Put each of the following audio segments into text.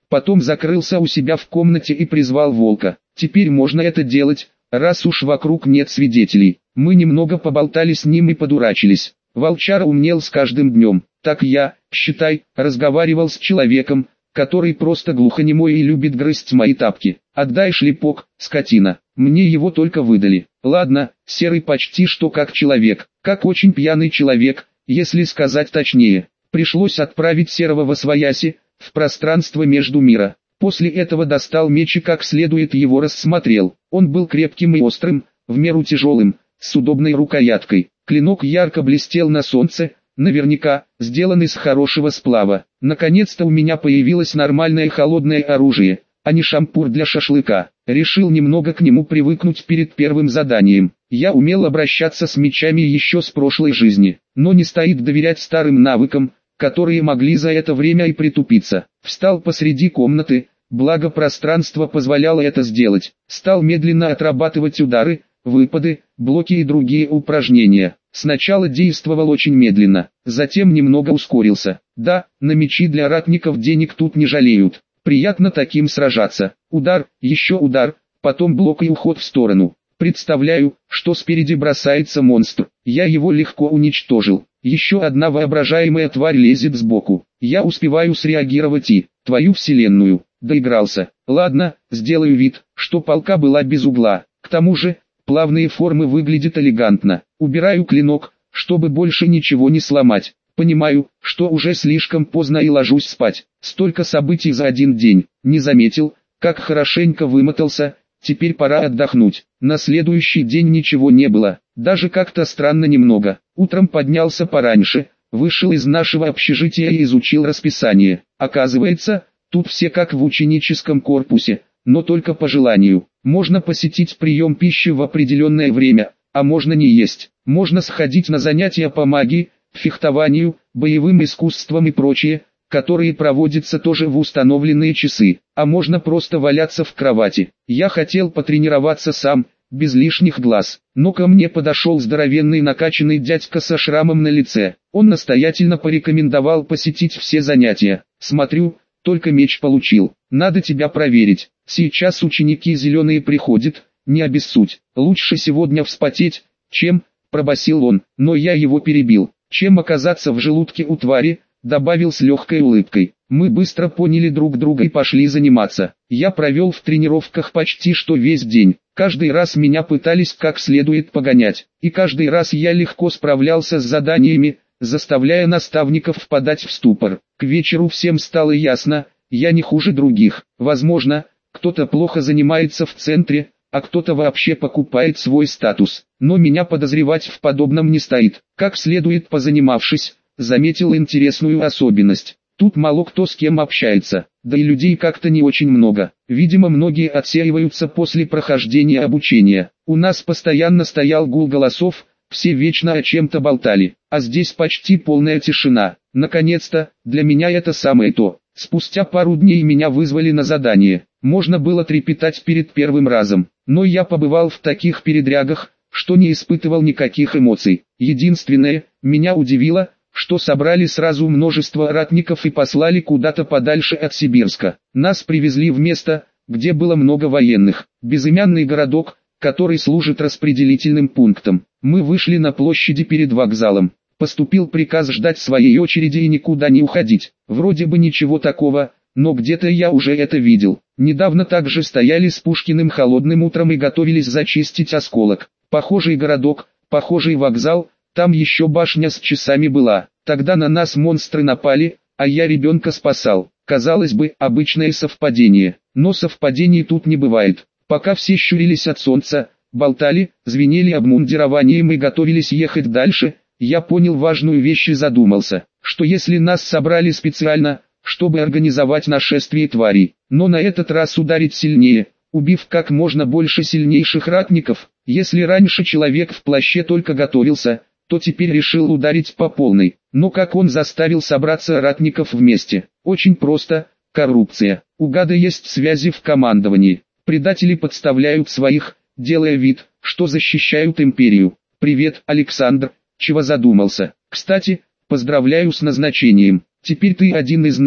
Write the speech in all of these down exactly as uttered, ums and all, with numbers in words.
Потом закрылся у себя в комнате и призвал волка. Теперь можно это делать, раз уж вокруг нет свидетелей. Мы немного поболтали с ним и подурачились. Волчара умнел с каждым днем. Так я, считай, разговаривал с человеком, который просто глухонемой и любит грызть мои тапки. Отдай шлепок, скотина. Мне его только выдали. Ладно, Серый почти что как человек, как очень пьяный человек, если сказать точнее. Пришлось отправить Серого восвояси, в пространство между мира. После этого достал меч и как следует его рассмотрел. Он был крепким и острым, в меру тяжелым, с удобной рукояткой. Клинок ярко блестел на солнце, наверняка, сделан из хорошего сплава. Наконец-то у меня появилось нормальное холодное оружие, а не шампур для шашлыка. Решил немного к нему привыкнуть перед первым заданием. Я умел обращаться с мечами еще с прошлой жизни, но не стоит доверять старым навыкам, которые могли за это время и притупиться. Встал посреди комнаты, благо пространство позволяло это сделать. Стал медленно отрабатывать удары, выпады, блоки и другие упражнения. Сначала действовал очень медленно, затем немного ускорился. Да, на мечи для ратников денег тут не жалеют. Приятно таким сражаться. Удар, еще удар, потом блок и уход в сторону. Представляю, что спереди бросается монстр. Я его легко уничтожил. Еще одна воображаемая тварь лезет сбоку. Я успеваю среагировать и, твою вселенную, доигрался. Ладно, сделаю вид, что палка была без угла. К тому же, плавные формы выглядят элегантно. Убираю клинок, чтобы больше ничего не сломать. Понимаю, что уже слишком поздно и ложусь спать. Столько событий за один день. Не заметил, как хорошенько вымотался. Теперь пора отдохнуть. На следующий день ничего не было, даже как-то странно немного. Утром поднялся пораньше, вышел из нашего общежития и изучил расписание. Оказывается, тут все как в ученическом корпусе, но только по желанию. Можно посетить прием пищи в определенное время, а можно не есть. Можно сходить на занятия по магии, фехтованию, боевым искусствам и прочее, которые проводятся тоже в установленные часы, а можно просто валяться в кровати. Я хотел потренироваться сам, без лишних глаз, но ко мне подошел здоровенный накачанный дядька со шрамом на лице. Он настоятельно порекомендовал посетить все занятия. Смотрю, только меч получил. Надо тебя проверить. Сейчас ученики зеленые приходят, не обессудь. Лучше сегодня вспотеть, чем, пробасил он, но я его перебил. Чем оказаться в желудке у твари, добавил с легкой улыбкой. Мы быстро поняли друг друга и пошли заниматься. Я провел в тренировках почти что весь день. Каждый раз меня пытались как следует погонять. И каждый раз я легко справлялся с заданиями, заставляя наставников впадать в ступор. К вечеру всем стало ясно, я не хуже других. Возможно, кто-то плохо занимается в центре, а кто-то вообще покупает свой статус. Но меня подозревать в подобном не стоит. Как следует позанимавшись, заметил интересную особенность. Тут мало кто с кем общается, да и людей как-то не очень много. Видимо, многие отсеиваются после прохождения обучения. У нас постоянно стоял гул голосов, все вечно о чем-то болтали, а здесь почти полная тишина. Наконец-то, для меня это самое то. Спустя пару дней меня вызвали на задание. Можно было трепетать перед первым разом, но я побывал в таких передрягах, что не испытывал никаких эмоций. Единственное, меня удивило, что собрали сразу множество ратников и послали куда-то подальше от Сибирска. Нас привезли в место, где было много военных. Безымянный городок, который служит распределительным пунктом. Мы вышли на площади перед вокзалом. Поступил приказ ждать своей очереди и никуда не уходить. Вроде бы ничего такого, но где-то я уже это видел. Недавно также стояли с Пушкиным холодным утром и готовились зачистить осколок. Похожий городок, похожий вокзал. Там еще башня с часами была. Тогда на нас монстры напали, а я ребенка спасал. Казалось бы, обычное совпадение. Но совпадений тут не бывает. Пока все щурились от солнца, болтали, звенели обмундированием и готовились ехать дальше, я понял важную вещь и задумался, что если нас собрали специально, чтобы организовать нашествие тварей, но на этот раз ударить сильнее, убив как можно больше сильнейших ратников, если раньше человек в плаще только готовился, то теперь решил ударить по полной. Но как он заставил собраться ратников вместе? Очень просто, коррупция. У гада есть связи в командовании. Предатели подставляют своих, делая вид, что защищают империю. Привет, Александр, чего задумался? Кстати, поздравляю с назначением. Теперь ты один из нас,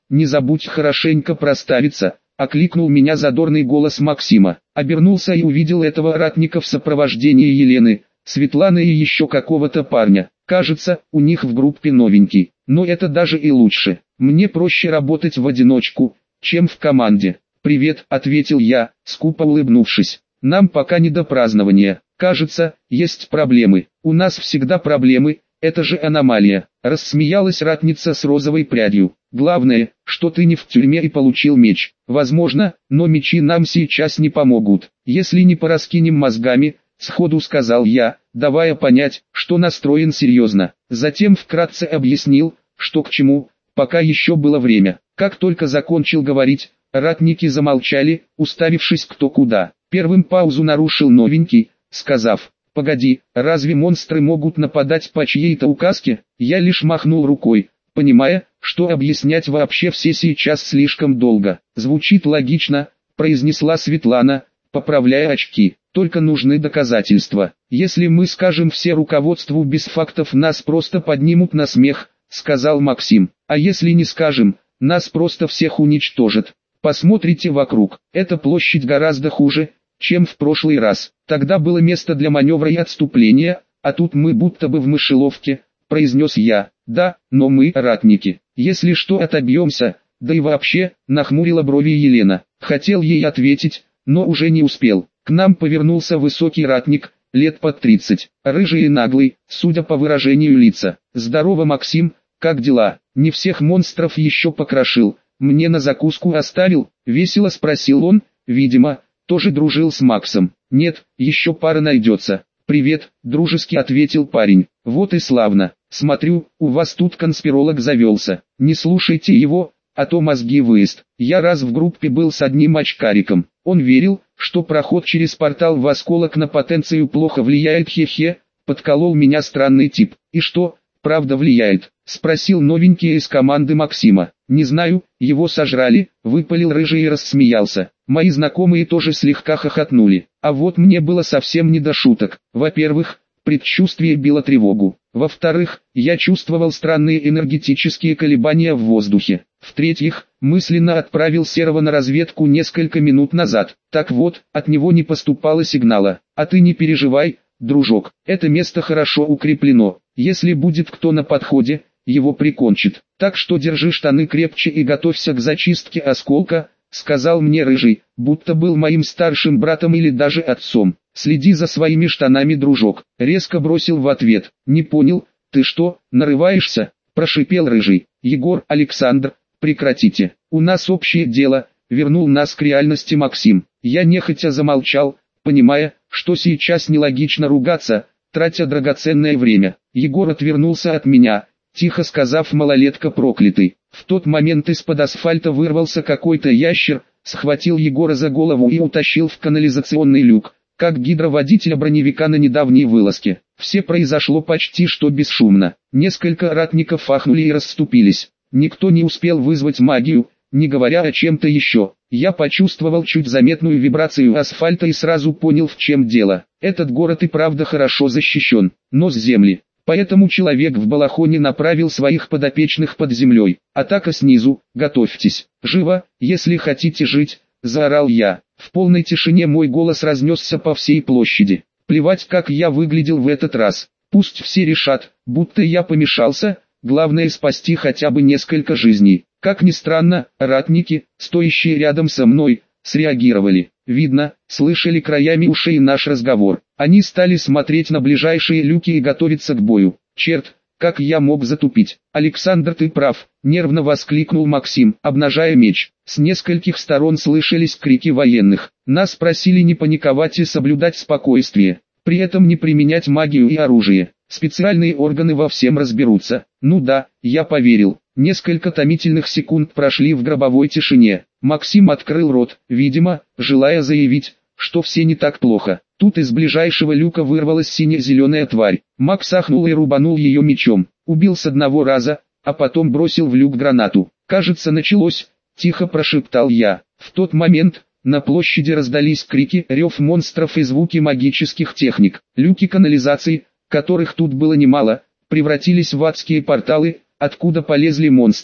не забудь хорошенько проставиться», — окликнул меня задорный голос Максима. Обернулся и увидел этого ратника в сопровождении Елены, Светланы и еще какого-то парня. Кажется, у них в группе новенький, но это даже и лучше. Мне проще работать в одиночку, чем в команде. «Привет», — ответил я, скупо улыбнувшись. «Нам пока не до празднования. Кажется, есть проблемы». «У нас всегда проблемы, это же аномалия», — рассмеялась ратница с розовой прядью. «Главное, что ты не в тюрьме и получил меч. Возможно, но мечи нам сейчас не помогут, если не пораскинем мозгами», — сходу сказал я, давая понять, что настроен серьезно. Затем вкратце объяснил, что к чему, пока еще было время. Как только закончил говорить, ратники замолчали, уставившись кто куда. Первым паузу нарушил новенький, сказав: «Погоди, разве монстры могут нападать по чьей-то указке?» Я лишь махнул рукой, понимая, что объяснять вообще все сейчас слишком долго. «Звучит логично», — произнесла Светлана, поправляя очки. «Только нужны доказательства. Если мы скажем все руководству без фактов, нас просто поднимут на смех», — сказал Максим. «А если не скажем, нас просто всех уничтожат. Посмотрите вокруг, эта площадь гораздо хуже, чем в прошлый раз. Тогда было место для маневра и отступления, а тут мы будто бы в мышеловке», — произнес я. «Да, но мы ратники. Если что, отобьемся, да и вообще», — нахмурила брови Елена. Хотел ей ответить, но уже не успел. К нам повернулся высокий ратник, лет под тридцать, рыжий и наглый, судя по выражению лица. «Здорово, Максим, как дела? Не всех монстров еще покрошил, мне на закуску оставил?» — весело спросил он, видимо, тоже дружил с Максом. «Нет, еще пара найдется». «Привет», — дружески ответил парень. «Вот и славно. Смотрю, у вас тут конспиролог завелся. Не слушайте его, а то мозги выезд. Я раз в группе был с одним очкариком. Он верил, что проход через портал в осколок на потенцию плохо влияет, хе-хе», подколол меня странный тип. «И что, правда влияет?» — спросил новенький из команды Максима. «Не знаю, его сожрали», — выпалил рыжий и рассмеялся. Мои знакомые тоже слегка хохотнули. А вот мне было совсем не до шуток. Во-первых, предчувствие било тревогу. Во-вторых, я чувствовал странные энергетические колебания в воздухе. В-третьих, мысленно отправил Серого на разведку несколько минут назад. Так вот, от него не поступало сигнала. «А ты не переживай, дружок, это место хорошо укреплено. Если будет кто на подходе, его прикончит. Так что держи штаны крепче и готовься к зачистке осколка», — сказал мне рыжий, будто был моим старшим братом или даже отцом. «Следи за своими штанами, дружок», — резко бросил в ответ. «Не понял, ты что, нарываешься?» — прошипел рыжий. «Егор, Александр, прекратите, у нас общее дело», — вернул нас к реальности Максим. Я нехотя замолчал, понимая, что сейчас нелогично ругаться, тратя драгоценное время. Егор отвернулся от меня, тихо сказав: «Малолетка проклятый». В тот момент из-под асфальта вырвался какой-то ящер, схватил Егора за голову и утащил в канализационный люк, как гидроводителя броневика на недавней вылазке. Все произошло почти что бесшумно. Несколько ратников ахнули и расступились. Никто не успел вызвать магию, не говоря о чем-то еще. Я почувствовал чуть заметную вибрацию асфальта и сразу понял, в чем дело. Этот город и правда хорошо защищен, но с земли. Поэтому человек в балахоне направил своих подопечных под землей. «Атака снизу, готовьтесь. Живо, если хотите жить», — заорал я. В полной тишине мой голос разнесся по всей площади. Плевать, как я выглядел в этот раз. Пусть все решат, будто я помешался, главное спасти хотя бы несколько жизней. Как ни странно, ратники, стоящие рядом со мной, среагировали. Видно, слышали краями ушей наш разговор. Они стали смотреть на ближайшие люки и готовиться к бою. «Черт, как я мог затупить?» «Александр, ты прав», — нервно воскликнул Максим, обнажая меч. С нескольких сторон слышались крики военных. Нас просили не паниковать и соблюдать спокойствие, при этом не применять магию и оружие. Специальные органы во всем разберутся. Ну да, я поверил. Несколько томительных секунд прошли в гробовой тишине. Максим открыл рот, видимо, желая заявить, что все не так плохо. Тут из ближайшего люка вырвалась сине-зеленая тварь. Макс ахнул и рубанул ее мечом. Убил с одного раза, а потом бросил в люк гранату. «Кажется, началось», — тихо прошептал я. В тот момент на площади раздались крики, рев монстров и звуки магических техник. Люки канализации, которых тут было немало, превратились в адские порталы, откуда полезли монстры,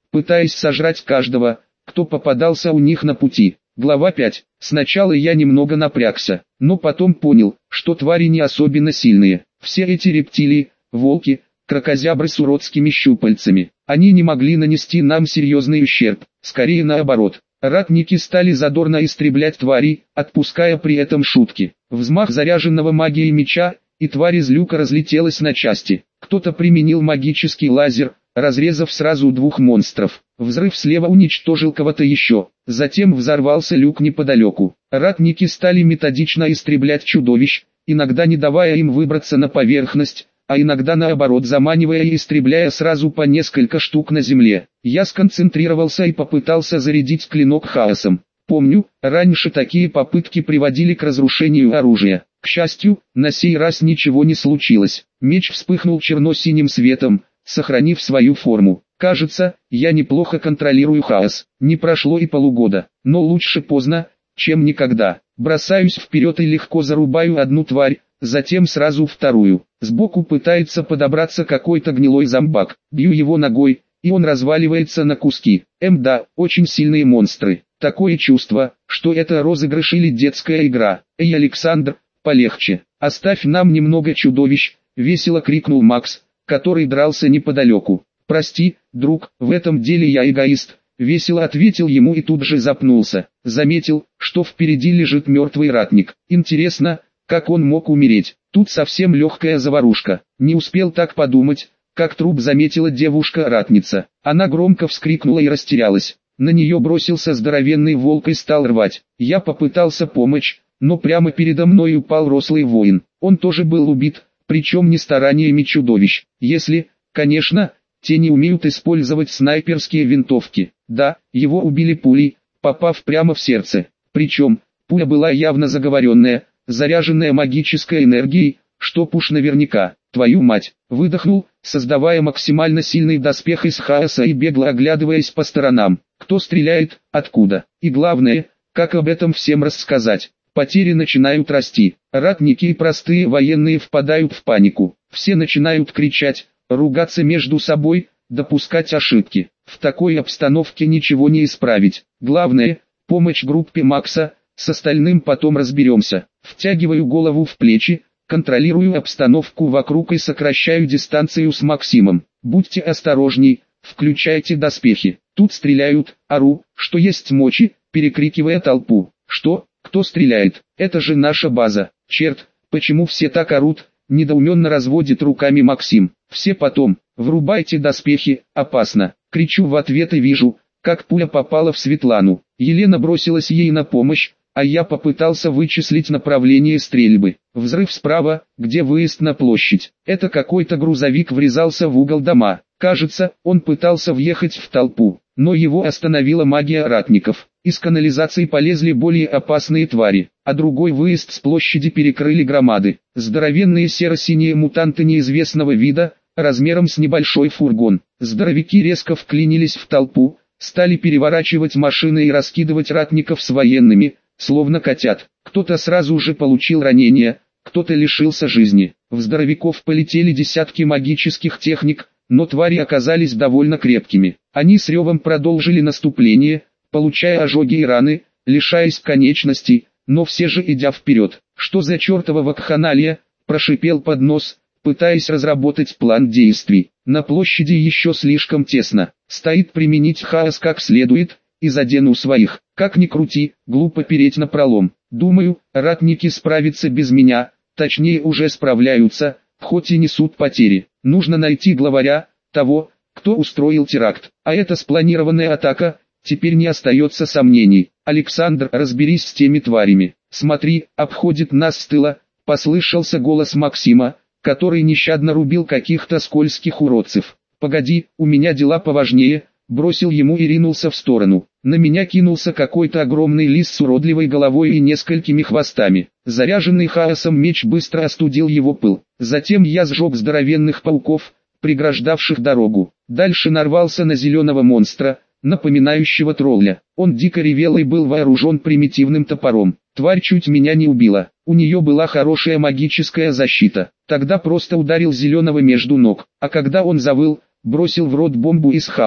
пытаясь сожрать каждого, кто попадался у них на пути. Глава пять. Сначала я немного напрягся, но потом понял, что твари не особенно сильные. Все эти рептилии, волки, кракозябры с уродскими щупальцами, они не могли нанести нам серьезный ущерб, скорее наоборот. Ратники стали задорно истреблять тварей, отпуская при этом шутки. Взмах заряженного магией меча, и тварь из люка разлетелась на части. Кто-то применил магический лазер, разрезав сразу двух монстров. Взрыв слева уничтожил кого-то еще. Затем взорвался люк неподалеку. Ратники стали методично истреблять чудовищ, иногда не давая им выбраться на поверхность, а иногда наоборот заманивая и истребляя сразу по несколько штук на земле. Я сконцентрировался и попытался зарядить клинок хаосом. Помню, раньше такие попытки приводили к разрушению оружия. К счастью, на сей раз ничего не случилось. Меч вспыхнул черно-синим светом, сохранив свою форму. Кажется, я неплохо контролирую хаос. Не прошло и полугода, но лучше поздно, чем никогда. Бросаюсь вперед и легко зарубаю одну тварь, затем сразу вторую. Сбоку пытается подобраться какой-то гнилой зомбак. Бью его ногой, и он разваливается на куски. Эм да, очень сильные монстры. Такое чувство, что это розыгрыш или детская игра. Эй, Александр, полегче. Оставь нам немного чудовищ, весело крикнул Макс, который дрался неподалеку. Прости, друг, в этом деле я эгоист. Весело ответил ему и тут же запнулся. Заметил, что впереди лежит мертвый ратник. Интересно, как он мог умереть? Тут совсем легкая заварушка. Не успел так подумать, как труп заметила девушка-ратница. Она громко вскрикнула и растерялась. На нее бросился здоровенный волк и стал рвать. Я попытался помочь, но прямо передо мной упал рослый воин. Он тоже был убит, причем не стараниями чудовищ. Если, конечно, те не умеют использовать снайперские винтовки. Да, его убили пулей, попав прямо в сердце. Причем, пуля была явно заговоренная, заряженная магической энергией, чтоб уж наверняка. Твою мать, выдохнул, создавая максимально сильный доспех из хаоса и бегло оглядываясь по сторонам. Кто стреляет, откуда, и главное, как об этом всем рассказать. Потери начинают расти, ратники и простые военные впадают в панику. Все начинают кричать, ругаться между собой, допускать ошибки. В такой обстановке ничего не исправить. Главное, помощь группе Макса, с остальным потом разберемся. Втягиваю голову в плечи, контролирую обстановку вокруг и сокращаю дистанцию с Максимом. Будьте осторожней, включайте доспехи. Тут стреляют, ору, что есть мочи, перекрикивая толпу. Что? Кто стреляет? Это же наша база. Черт, почему все так орут? Недоуменно разводит руками Максим. Все потом, врубайте доспехи, опасно. Кричу в ответ и вижу, как пуля попала в Светлану. Елена бросилась ей на помощь, а я попытался вычислить направление стрельбы. Взрыв справа, где выезд на площадь. Это какой-то грузовик врезался в угол дома. Кажется, он пытался въехать в толпу, но его остановила магия ратников. Из канализации полезли более опасные твари, а другой выезд с площади перекрыли громады. Здоровенные серо-синие мутанты неизвестного вида, размером с небольшой фургон. Здоровяки резко вклинились в толпу, стали переворачивать машины и раскидывать ратников с военными, словно котят. Кто-то сразу же получил ранение, кто-то лишился жизни. В здоровяков полетели десятки магических техник, но твари оказались довольно крепкими. Они с ревом продолжили наступление, получая ожоги и раны, лишаясь конечностей, но все же идя вперед. Что за чертова вакханалия, прошипел под нос, пытаясь разработать план действий. На площади еще слишком тесно, стоит применить хаос как следует, и задену своих. Как ни крути, глупо переть напролом. Думаю, ратники справятся без меня, точнее уже справляются, хоть и несут потери. Нужно найти главаря, того, кто устроил теракт. А это спланированная атака, теперь не остается сомнений. Александр, разберись с теми тварями. Смотри, обходит нас с тыла, послышался голос Максима, который нещадно рубил каких-то скользких уродцев. Погоди, у меня дела поважнее. Бросил ему и ринулся в сторону. На меня кинулся какой-то огромный лис с уродливой головой и несколькими хвостами. Заряженный хаосом меч быстро остудил его пыл. Затем я сжег здоровенных пауков, преграждавших дорогу. Дальше нарвался на зеленого монстра, напоминающего тролля. Он дико ревел и был вооружен примитивным топором. Тварь чуть меня не убила. У нее была хорошая магическая защита. Тогда просто ударил зеленого между ног. А когда он завыл, бросил в рот бомбу из хаоса.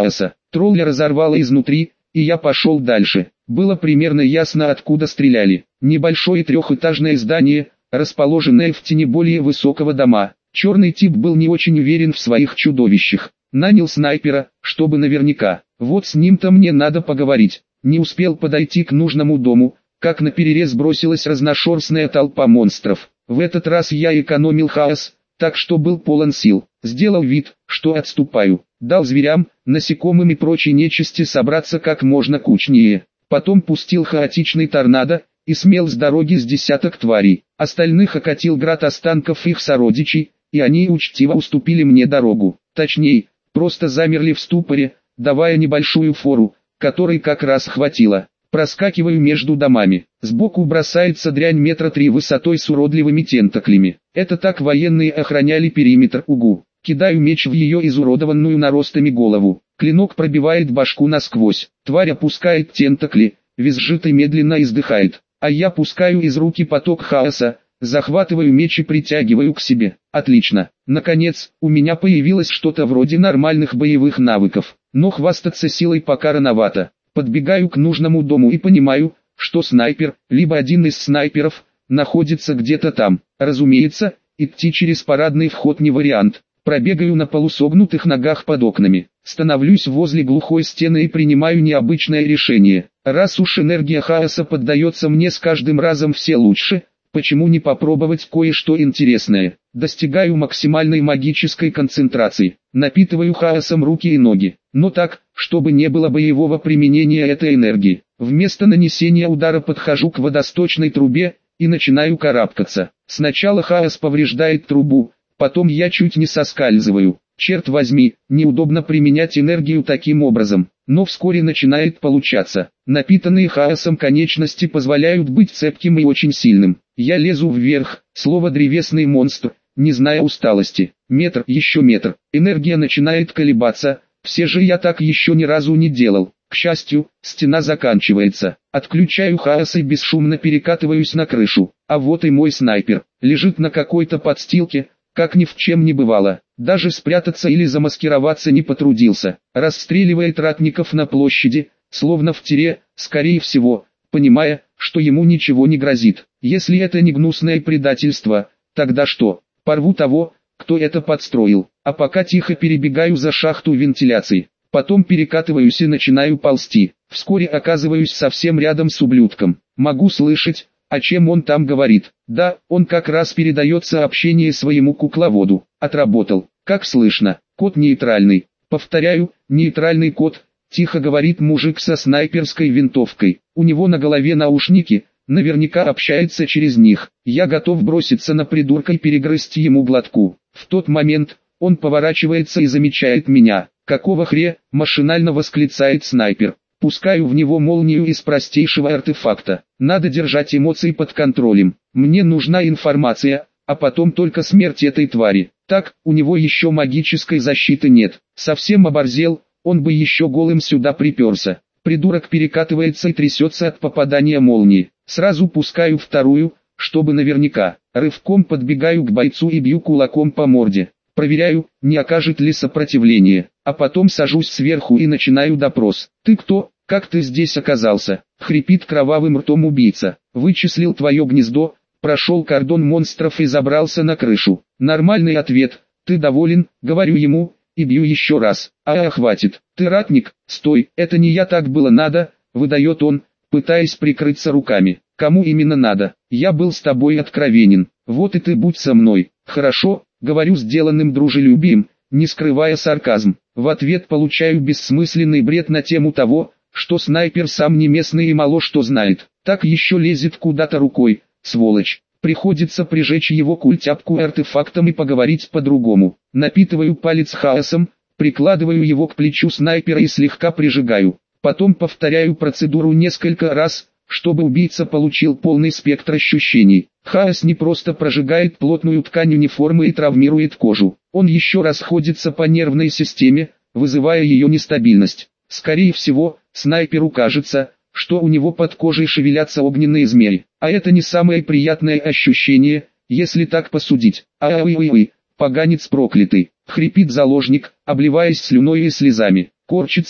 Тролля разорвало изнутри, и я пошел дальше. Было примерно ясно, откуда стреляли. Небольшое трехэтажное здание, расположенное в тени более высокого дома. Черный тип был не очень уверен в своих чудовищах. Нанял снайпера, чтобы наверняка. Вот с ним-то мне надо поговорить. Не успел подойти к нужному дому, как наперерез бросилась разношерстная толпа монстров. В этот раз я экономил хаос, так что был полон сил. Сделал вид, что отступаю. Дал зверям, насекомым и прочей нечисти собраться как можно кучнее. Потом пустил хаотичный торнадо, и смел с дороги с десяток тварей. Остальных окатил град останков их сородичей, и они учтиво уступили мне дорогу. Точнее, просто замерли в ступоре, давая небольшую фору, которой как раз хватило. Проскакиваю между домами. Сбоку бросается дрянь метра три высотой с уродливыми тентаклями. Это так военные охраняли периметр угу. Кидаю меч в ее изуродованную наростами голову. Клинок пробивает башку насквозь. Тварь опускает тентакли, визжит и медленно издыхает. А я пускаю из руки поток хаоса, захватываю меч и притягиваю к себе. Отлично. Наконец, у меня появилось что-то вроде нормальных боевых навыков. Но хвастаться силой пока рановато. Подбегаю к нужному дому и понимаю, что снайпер, либо один из снайперов, находится где-то там. Разумеется, идти через парадный вход не вариант. Пробегаю на полусогнутых ногах под окнами. Становлюсь возле глухой стены и принимаю необычное решение. Раз уж энергия хаоса поддается мне с каждым разом все лучше, почему не попробовать кое-что интересное? Достигаю максимальной магической концентрации. Напитываю хаосом руки и ноги. Но так, чтобы не было боевого применения этой энергии. Вместо нанесения удара подхожу к водосточной трубе и начинаю карабкаться. Сначала хаос повреждает трубу, потом я чуть не соскальзываю. Черт возьми, неудобно применять энергию таким образом, но вскоре начинает получаться. Напитанные хаосом конечности позволяют быть цепким и очень сильным. Я лезу вверх, словно древесный монстр, не зная усталости. Метр, еще метр. Энергия начинает колебаться, все же я так еще ни разу не делал. К счастью, стена заканчивается. Отключаю хаос и бесшумно перекатываюсь на крышу. А вот и мой снайпер. Лежит на какой-то подстилке, как ни в чем не бывало. Даже спрятаться или замаскироваться не потрудился. Расстреливает ратников на площади, словно в тире, скорее всего, понимая, что ему ничего не грозит. Если это не гнусное предательство, тогда что? Порву того, кто это подстроил. А пока тихо перебегаю за шахту вентиляции. Потом перекатываюсь и начинаю ползти. Вскоре оказываюсь совсем рядом с ублюдком. Могу слышать, о чем он там говорит. Да, он как раз передает сообщение своему кукловоду. Отработал. Как слышно, код нейтральный. Повторяю, нейтральный код, тихо говорит мужик со снайперской винтовкой. У него на голове наушники, наверняка общается через них. Я готов броситься на придурка и перегрызть ему глотку. В тот момент, он поворачивается и замечает меня. «Какого хре?» – машинально восклицает снайпер. Пускаю в него молнию из простейшего артефакта. Надо держать эмоции под контролем. Мне нужна информация, а потом только смерть этой твари. Так, у него еще магической защиты нет. Совсем оборзел, он бы еще голым сюда приперся. Придурок перекатывается и трясется от попадания молнии. Сразу пускаю вторую, чтобы наверняка. Рывком подбегаю к бойцу и бью кулаком по морде. Проверяю, не окажет ли сопротивление, а потом сажусь сверху и начинаю допрос. «Ты кто? Как ты здесь оказался?» — хрипит кровавым ртом убийца. «Вычислил твое гнездо, прошел кордон монстров и забрался на крышу». Нормальный ответ. «Ты доволен?» — говорю ему, и бью еще раз. «А, хватит. Ты ратник?» «Стой, это не я, так было надо», — выдает он, пытаясь прикрыться руками. «Кому именно надо? Я был с тобой откровенен. Вот и ты будь со мной». «Хорошо», — говорю сделанным дружелюбием, не скрывая сарказм. В ответ получаю бессмысленный бред на тему того, что снайпер сам не местный и мало что знает. Так еще лезет куда-то рукой, сволочь. Приходится прижечь его культяпку артефактом и поговорить по-другому. Напитываю палец хаосом, прикладываю его к плечу снайпера и слегка прижигаю. Потом повторяю процедуру несколько раз, чтобы убийца получил полный спектр ощущений. Хаос не просто прожигает плотную ткань униформы и травмирует кожу. Он еще расходится по нервной системе, вызывая ее нестабильность. Скорее всего, снайперу кажется, что у него под кожей шевелятся огненные змеи. А это не самое приятное ощущение, если так посудить. «Ай-ай-ай, поганец проклятый!» — хрипит заложник, обливаясь слюной и слезами. Корчится,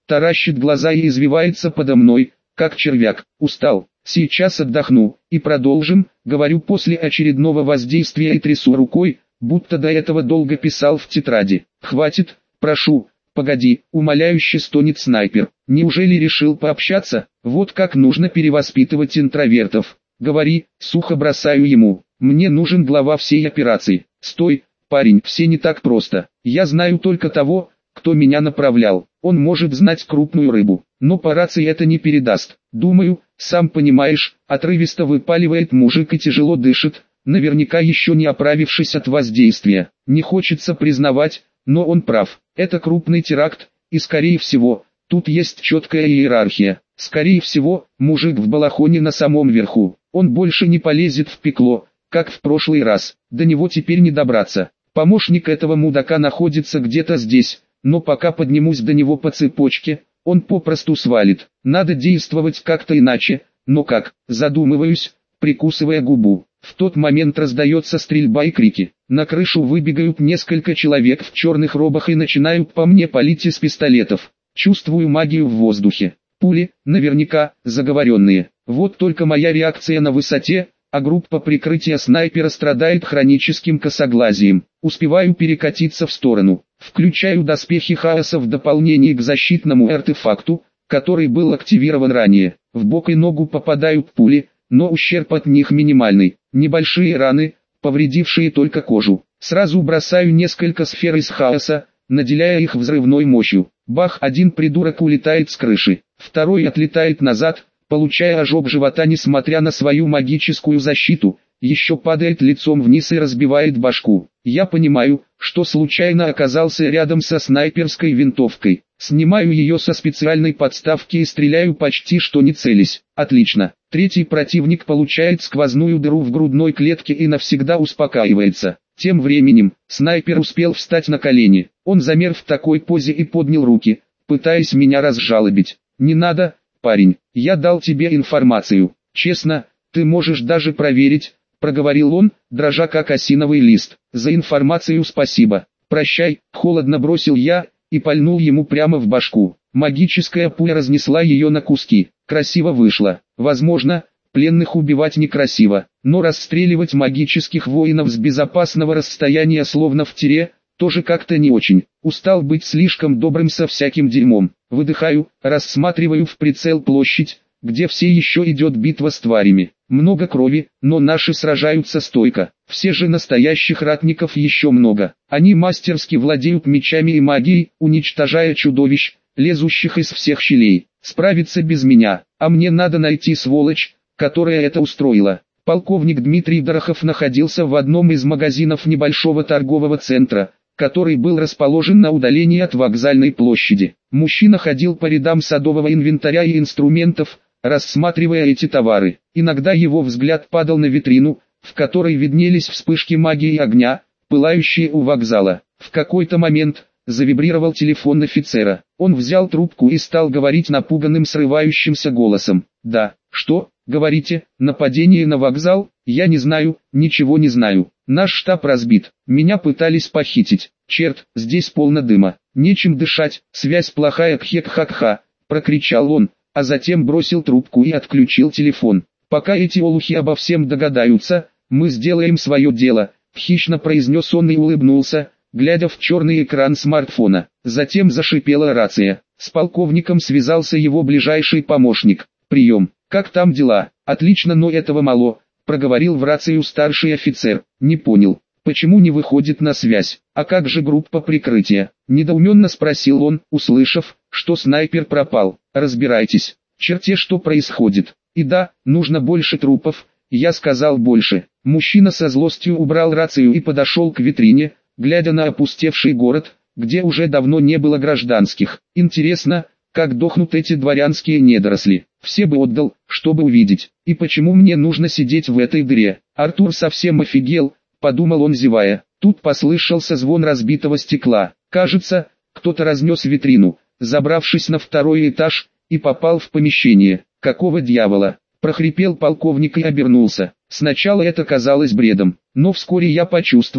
таращит глаза и извивается подо мной, как червяк. Устал, сейчас отдохну, и продолжим, говорю после очередного воздействия и трясу рукой, будто до этого долго писал в тетради. Хватит, прошу, погоди, умоляюще стонет снайпер. Неужели решил пообщаться? Вот как нужно перевоспитывать интровертов. Говори, сухо бросаю ему. Мне нужен глава всей операции. Стой, парень, все не так просто. Я знаю только того, кто меня направлял. Он может знать крупную рыбу, но по рации это не передаст. Думаю, сам понимаешь, отрывисто выпаливает мужик и тяжело дышит, наверняка еще не оправившись от воздействия. Не хочется признавать, но он прав. Это крупный теракт, и скорее всего, тут есть четкая иерархия. Скорее всего, мужик в балахоне на самом верху. Он больше не полезет в пекло, как в прошлый раз. До него теперь не добраться. Помощник этого мудака находится где-то здесь, но пока поднимусь до него по цепочке, он попросту свалит. Надо действовать как-то иначе, но как, задумываюсь, прикусывая губу. В тот момент раздается стрельба и крики. На крышу выбегают несколько человек в черных робах и начинают по мне палить из пистолетов. Чувствую магию в воздухе. Пули, наверняка, заговоренные. Вот только моя реакция на высоте, а группа прикрытия снайпера страдает хроническим косоглазием. Успеваю перекатиться в сторону. Включаю доспехи хаоса в дополнение к защитному артефакту, который был активирован ранее. В бок и ногу попадают пули, но ущерб от них минимальный. Небольшие раны, повредившие только кожу. Сразу бросаю несколько сфер из хаоса, наделяя их взрывной мощью. Бах, один придурок улетает с крыши, второй отлетает назад, получая ожог живота несмотря на свою магическую защиту, еще падает лицом вниз и разбивает башку. Я понимаю, что случайно оказался рядом со снайперской винтовкой. Снимаю ее со специальной подставки и стреляю почти что не целясь. Отлично. Третий противник получает сквозную дыру в грудной клетке и навсегда успокаивается. Тем временем, снайпер успел встать на колени. Он замер в такой позе и поднял руки, пытаясь меня разжалобить. «Не надо, парень, я дал тебе информацию. Честно, ты можешь даже проверить», — проговорил он, дрожа как осиновый лист. «За информацию спасибо. Прощай», — холодно бросил я, и пальнул ему прямо в башку. Магическая пуля разнесла ее на куски. Красиво вышло. Возможно, пленных убивать некрасиво, но расстреливать магических воинов с безопасного расстояния словно в тире, тоже как-то не очень. Устал быть слишком добрым со всяким дерьмом. Выдыхаю, рассматриваю в прицел площадь, где все еще идет битва с тварями. Много крови, но наши сражаются стойко. Все же настоящих ратников еще много. Они мастерски владеют мечами и магией, уничтожая чудовищ, лезущих из всех щелей. Справиться без меня, а мне надо найти сволочь, которая это устроила. Полковник Дмитрий Дорохов находился в одном из магазинов небольшого торгового центра, который был расположен на удалении от вокзальной площади. Мужчина ходил по рядам садового инвентаря и инструментов, рассматривая эти товары. Иногда его взгляд падал на витрину, в которой виднелись вспышки магии огня, пылающие у вокзала. В какой-то момент завибрировал телефон офицера. Он взял трубку и стал говорить напуганным срывающимся голосом. «Да, что, говорите, нападение на вокзал? Я не знаю, ничего не знаю. Наш штаб разбит, меня пытались похитить. Черт, здесь полно дыма, нечем дышать, связь плохая, кхек-хак-ха», прокричал он, а затем бросил трубку и отключил телефон. «Пока эти олухи обо всем догадаются, мы сделаем свое дело», хищно произнес он и улыбнулся, глядя в черный экран смартфона. Затем зашипела рация. С полковником связался его ближайший помощник. «Прием, как там дела?» «Отлично, но этого мало», проговорил в рацию старший офицер. «Не понял, почему не выходит на связь? А как же группа прикрытия?» Недоуменно спросил он, услышав, что снайпер пропал. «Разбирайтесь, черте что происходит. И да, нужно больше трупов», я сказал больше. Мужчина со злостью убрал рацию и подошел к витрине, глядя на опустевший город, где уже давно не было гражданских. Интересно, как дохнут эти дворянские недоросли. Все бы отдал, чтобы увидеть. И почему мне нужно сидеть в этой дыре? Артур совсем офигел, подумал он, зевая. Тут послышался звон разбитого стекла. Кажется, кто-то разнес витрину, забравшись на второй этаж, и попал в помещение. Какого дьявола? Прохрипел полковник и обернулся. Сначала это казалось бредом, но вскоре я почувствовал,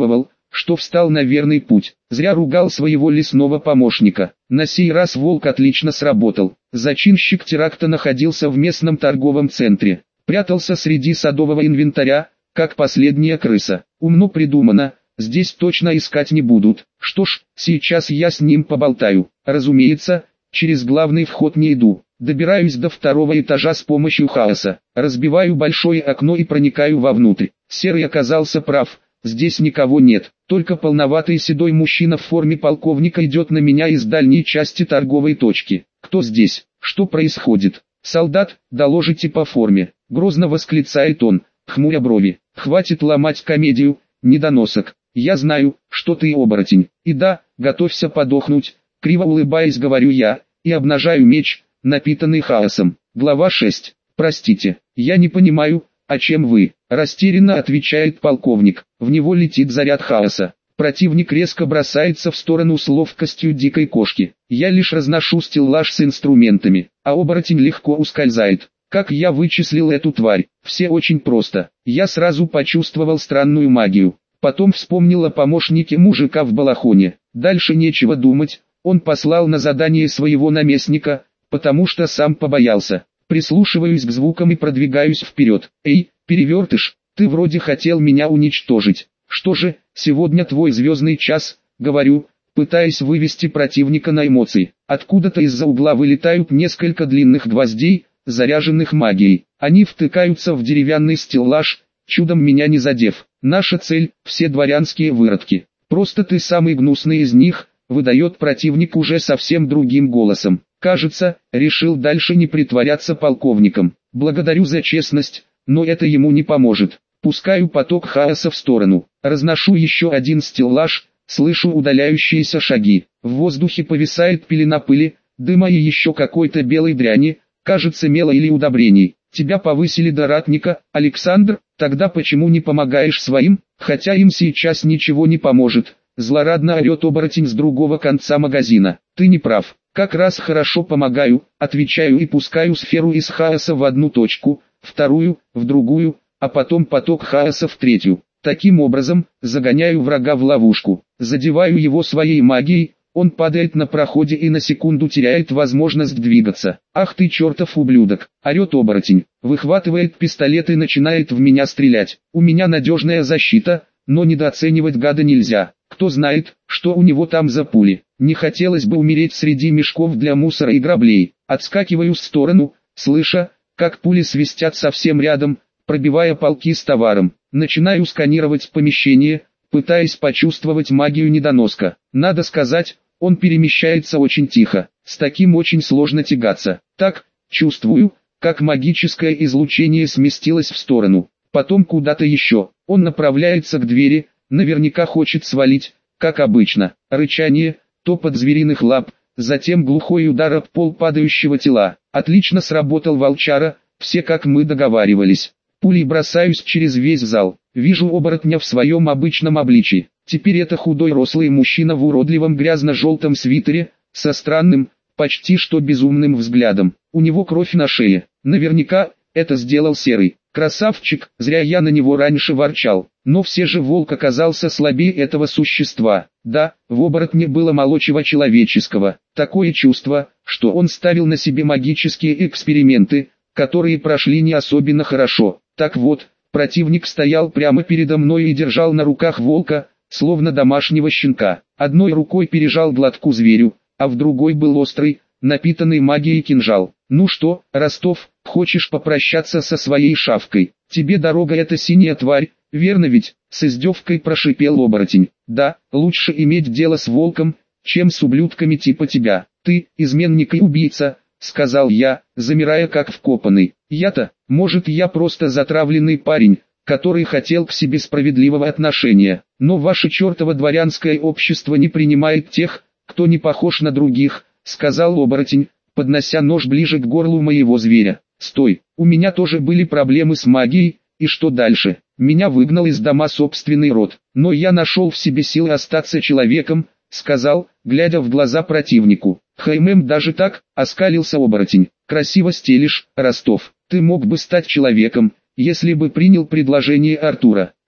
что встал на верный путь. Зря ругал своего лесного помощника. На сей раз волк отлично сработал. Зачинщик теракта находился в местном торговом центре. Прятался среди садового инвентаря, как последняя крыса. Умно придумано, здесь точно искать не будут. Что ж, сейчас я с ним поболтаю. Разумеется, через главный вход не иду. Добираюсь до второго этажа с помощью хаоса. Разбиваю большое окно и проникаю вовнутрь. Серый оказался прав. Здесь никого нет, только полноватый седой мужчина в форме полковника идет на меня из дальней части торговой точки. Кто здесь? Что происходит? Солдат, доложите по форме. Грозно восклицает он, хмуря брови. Хватит ломать комедию, недоносок. Я знаю, что ты оборотень. И да, готовься подохнуть. Криво улыбаясь, говорю я, и обнажаю меч, напитанный хаосом. Глава шесть. Простите, я не понимаю, «А чем вы?» – растерянно отвечает полковник. В него летит заряд хаоса. Противник резко бросается в сторону с ловкостью дикой кошки. Я лишь разношу стеллаж с инструментами, а оборотень легко ускользает. Как я вычислил эту тварь? Все очень просто. Я сразу почувствовал странную магию. Потом вспомнил о помощнике мужика в балахоне. Дальше нечего думать. Он послал на задание своего наместника, потому что сам побоялся. Прислушиваюсь к звукам и продвигаюсь вперед. «Эй, перевертыш, ты вроде хотел меня уничтожить. Что же, сегодня твой звездный час», — говорю, пытаясь вывести противника на эмоции. Откуда-то из-за угла вылетают несколько длинных гвоздей, заряженных магией. Они втыкаются в деревянный стеллаж, чудом меня не задев. Наша цель — все дворянские выродки. Просто ты самый гнусный из них, выдает противник уже совсем другим голосом. Кажется, решил дальше не притворяться полковником. Благодарю за честность, но это ему не поможет. Пускаю поток хаоса в сторону. Разношу еще один стеллаж, слышу удаляющиеся шаги. В воздухе повисает пелена пыли, дыма и еще какой-то белой дряни, кажется мела или удобрений. Тебя повысили до ратника, Александр, тогда почему не помогаешь своим, хотя им сейчас ничего не поможет? Злорадно орет оборотень с другого конца магазина. Ты не прав. Как раз хорошо помогаю, отвечаю и пускаю сферу из хаоса в одну точку, вторую, в другую, а потом поток хаоса в третью. Таким образом, загоняю врага в ловушку, задеваю его своей магией, он падает на проходе и на секунду теряет возможность двигаться. Ах ты чертов ублюдок, орет оборотень, выхватывает пистолет и начинает в меня стрелять. У меня надежная защита, но недооценивать гада нельзя. Кто знает, что у него там за пули. Не хотелось бы умереть среди мешков для мусора и граблей. Отскакиваю в сторону, слыша, как пули свистят совсем рядом, пробивая полки с товаром. Начинаю сканировать помещение, пытаясь почувствовать магию недоноска. Надо сказать, он перемещается очень тихо. С таким очень сложно тягаться. Так, чувствую, как магическое излучение сместилось в сторону. Потом куда-то еще. Он направляется к двери, наверняка хочет свалить, как обычно. Рычание, топот звериных лап, затем глухой удар об пол падающего тела. Отлично сработал волчара, все как мы договаривались. Пулей бросаюсь через весь зал. Вижу оборотня в своем обычном обличии. Теперь это худой рослый мужчина в уродливом грязно-желтом свитере, со странным, почти что безумным взглядом. У него кровь на шее. Наверняка, это сделал Серый. Красавчик, зря я на него раньше ворчал. Но все же волк оказался слабее этого существа. Да, в оборотне было молочего человеческого. Такое чувство, что он ставил на себе магические эксперименты, которые прошли не особенно хорошо. Так вот, противник стоял прямо передо мной и держал на руках волка, словно домашнего щенка. Одной рукой пережал глотку зверю, а в другой был острый, напитанный магией кинжал. «Ну что, Ростов, хочешь попрощаться со своей шавкой? Тебе дорога эта синяя тварь, верно ведь?» С издевкой прошипел оборотень. «Да, лучше иметь дело с волком, чем с ублюдками типа тебя. Ты, изменник и убийца», — сказал я, замирая как вкопанный. «Я-то, может я просто затравленный парень, который хотел к себе справедливого отношения. Но ваше чертово дворянское общество не принимает тех, кто не похож на других», — сказал оборотень, поднося нож ближе к горлу моего зверя. «Стой, у меня тоже были проблемы с магией, и что дальше? Меня выгнал из дома собственный род, но я нашел в себе силы остаться человеком», — сказал, глядя в глаза противнику. «Хаймем, даже так?» — оскалился оборотень. «Красиво стелишь, Ростов. Ты мог бы стать человеком, если бы принял предложение Артура.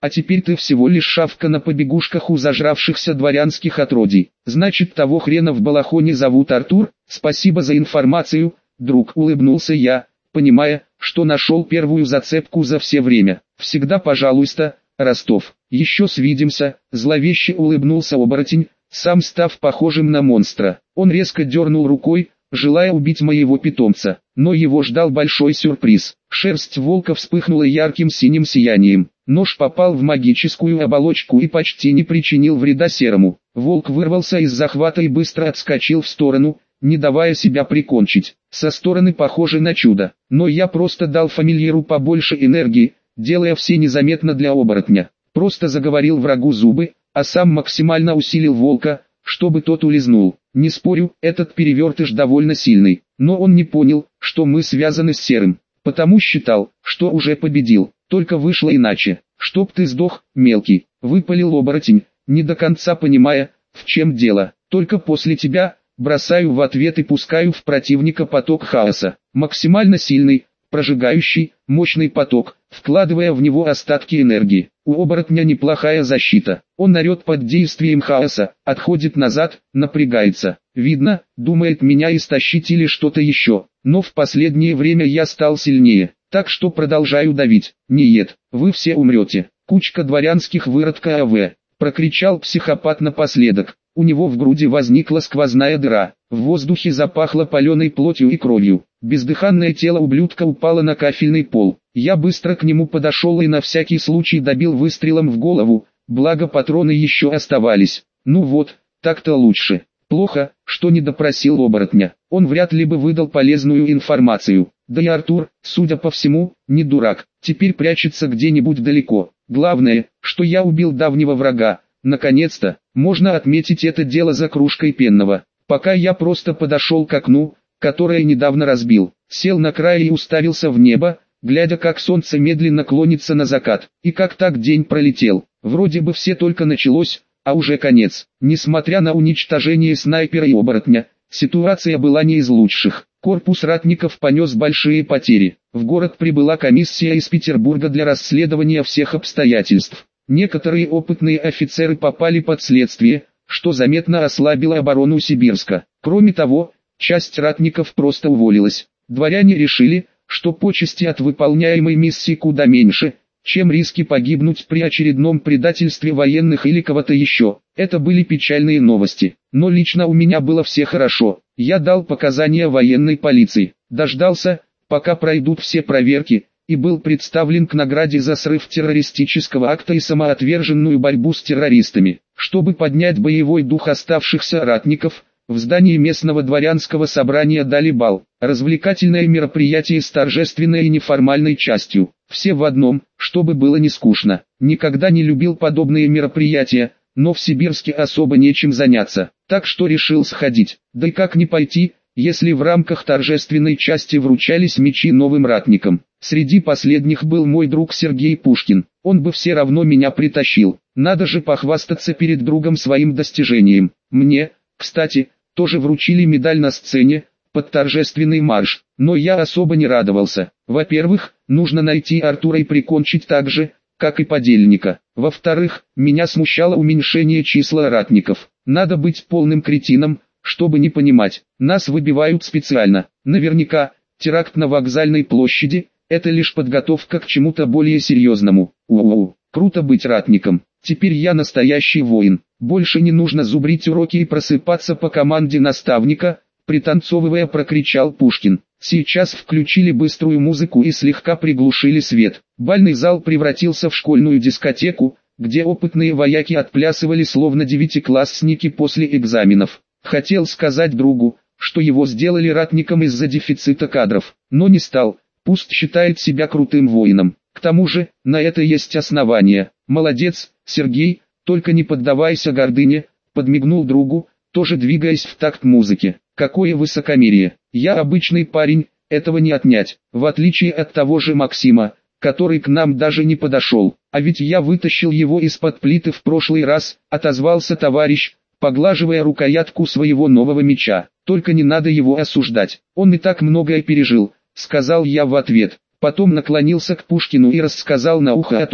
а теперь ты всего лишь шавка на побегушках у зажравшихся дворянских отродий. Значит, того хрена в балахоне зовут Артур? Спасибо за информацию, друг, улыбнулся я, понимая, что нашел первую зацепку за все время. Всегда пожалуйста, Ростов. Еще свидимся, зловеще улыбнулся оборотень, сам став похожим на монстра. Он резко дернул рукой, желая убить моего питомца, но его ждал большой сюрприз. Шерсть волка вспыхнула ярким синим сиянием. Нож попал в магическую оболочку и почти не причинил вреда серому. Волк вырвался из захвата и быстро отскочил в сторону, не давая себя прикончить. Со стороны похоже на чудо, но я просто дал фамильяру побольше энергии, делая все незаметно для оборотня. Просто заговорил врагу зубы, а сам максимально усилил волка, чтобы тот улизнул. Не спорю, этот перевертыш довольно сильный, но он не понял, что мы связаны с серым, потому считал, что уже победил, только вышло иначе. Чтоб ты сдох, мелкий, выпалил оборотень, не до конца понимая, в чем дело. Только после тебя, бросаю в ответ и пускаю в противника поток хаоса, максимально сильный, прожигающий, мощный поток, вкладывая в него остатки энергии. У оборотня неплохая защита. Он орет под действием хаоса, отходит назад, напрягается. Видно, думает меня истощить или что-то еще. Но в последнее время я стал сильнее, так что продолжаю давить. Нет, вы все умрете. Кучка дворянских выродка АВ. Прокричал психопат напоследок. У него в груди возникла сквозная дыра. В воздухе запахло паленой плотью и кровью. Бездыханное тело ублюдка упало на кафельный пол. Я быстро к нему подошел и на всякий случай добил выстрелом в голову, благо патроны еще оставались. Ну вот, так-то лучше. Плохо, что не допросил оборотня. Он вряд ли бы выдал полезную информацию. Да и Артур, судя по всему, не дурак. Теперь прячется где-нибудь далеко. Главное, что я убил давнего врага. Наконец-то, можно отметить это дело за кружкой пенного. Пока я просто подошел к окну, которое недавно разбил, сел на край и уставился в небо, глядя как солнце медленно клонится на закат, и как так день пролетел. Вроде бы все только началось, а уже конец. Несмотря на уничтожение снайпера и оборотня, ситуация была не из лучших. Корпус ратников понес большие потери. В город прибыла комиссия из Петербурга для расследования всех обстоятельств. Некоторые опытные офицеры попали под следствие, что заметно ослабило оборону Сибирска. Кроме того, часть ратников просто уволилась. Дворяне решили, что почести от выполняемой миссии куда меньше, чем риски погибнуть при очередном предательстве военных или кого-то еще. Это были печальные новости, но лично у меня было все хорошо. Я дал показания военной полиции, дождался, пока пройдут все проверки, и был представлен к награде за срыв террористического акта и самоотверженную борьбу с террористами. Чтобы поднять боевой дух оставшихся ратников, в здании местного дворянского собрания дали бал, развлекательное мероприятие с торжественной и неформальной частью. Все в одном, чтобы было не скучно. Никогда не любил подобные мероприятия, но в Сибирске особо нечем заняться, так что решил сходить. Да и как не пойти, если в рамках торжественной части вручались мечи новым ратникам. Среди последних был мой друг Сергей Пушкин, он бы все равно меня притащил. Надо же похвастаться перед другом своим достижением. Мне, кстати, тоже вручили медаль на сцене, под торжественный марш, но я особо не радовался. Во-первых, нужно найти Артура и прикончить так же, как и подельника. Во-вторых, меня смущало уменьшение числа ратников. Надо быть полным кретином, чтобы не понимать. Нас выбивают специально. Наверняка, теракт на вокзальной площади – это лишь подготовка к чему-то более серьезному. У-у-у, круто быть ратником. Теперь я настоящий воин. Больше не нужно зубрить уроки и просыпаться по команде наставника, пританцовывая, прокричал Пушкин. Сейчас включили быструю музыку и слегка приглушили свет. Бальный зал превратился в школьную дискотеку, где опытные вояки отплясывали словно девятиклассники после экзаменов. Хотел сказать другу, что его сделали ратником из-за дефицита кадров, но не стал, пусть считает себя крутым воином. К тому же, на это есть основания. Молодец, Сергей, только не поддавайся гордыне, подмигнул другу, тоже двигаясь в такт музыки. Какое высокомерие, я обычный парень, этого не отнять, в отличие от того же Максима, который к нам даже не подошел. А ведь я вытащил его из-под плиты в прошлый раз, отозвался товарищ, поглаживая рукоятку своего нового меча. Только не надо его осуждать, он и так многое пережил, сказал я в ответ. Потом наклонился к Пушкину и рассказал на ухо о том,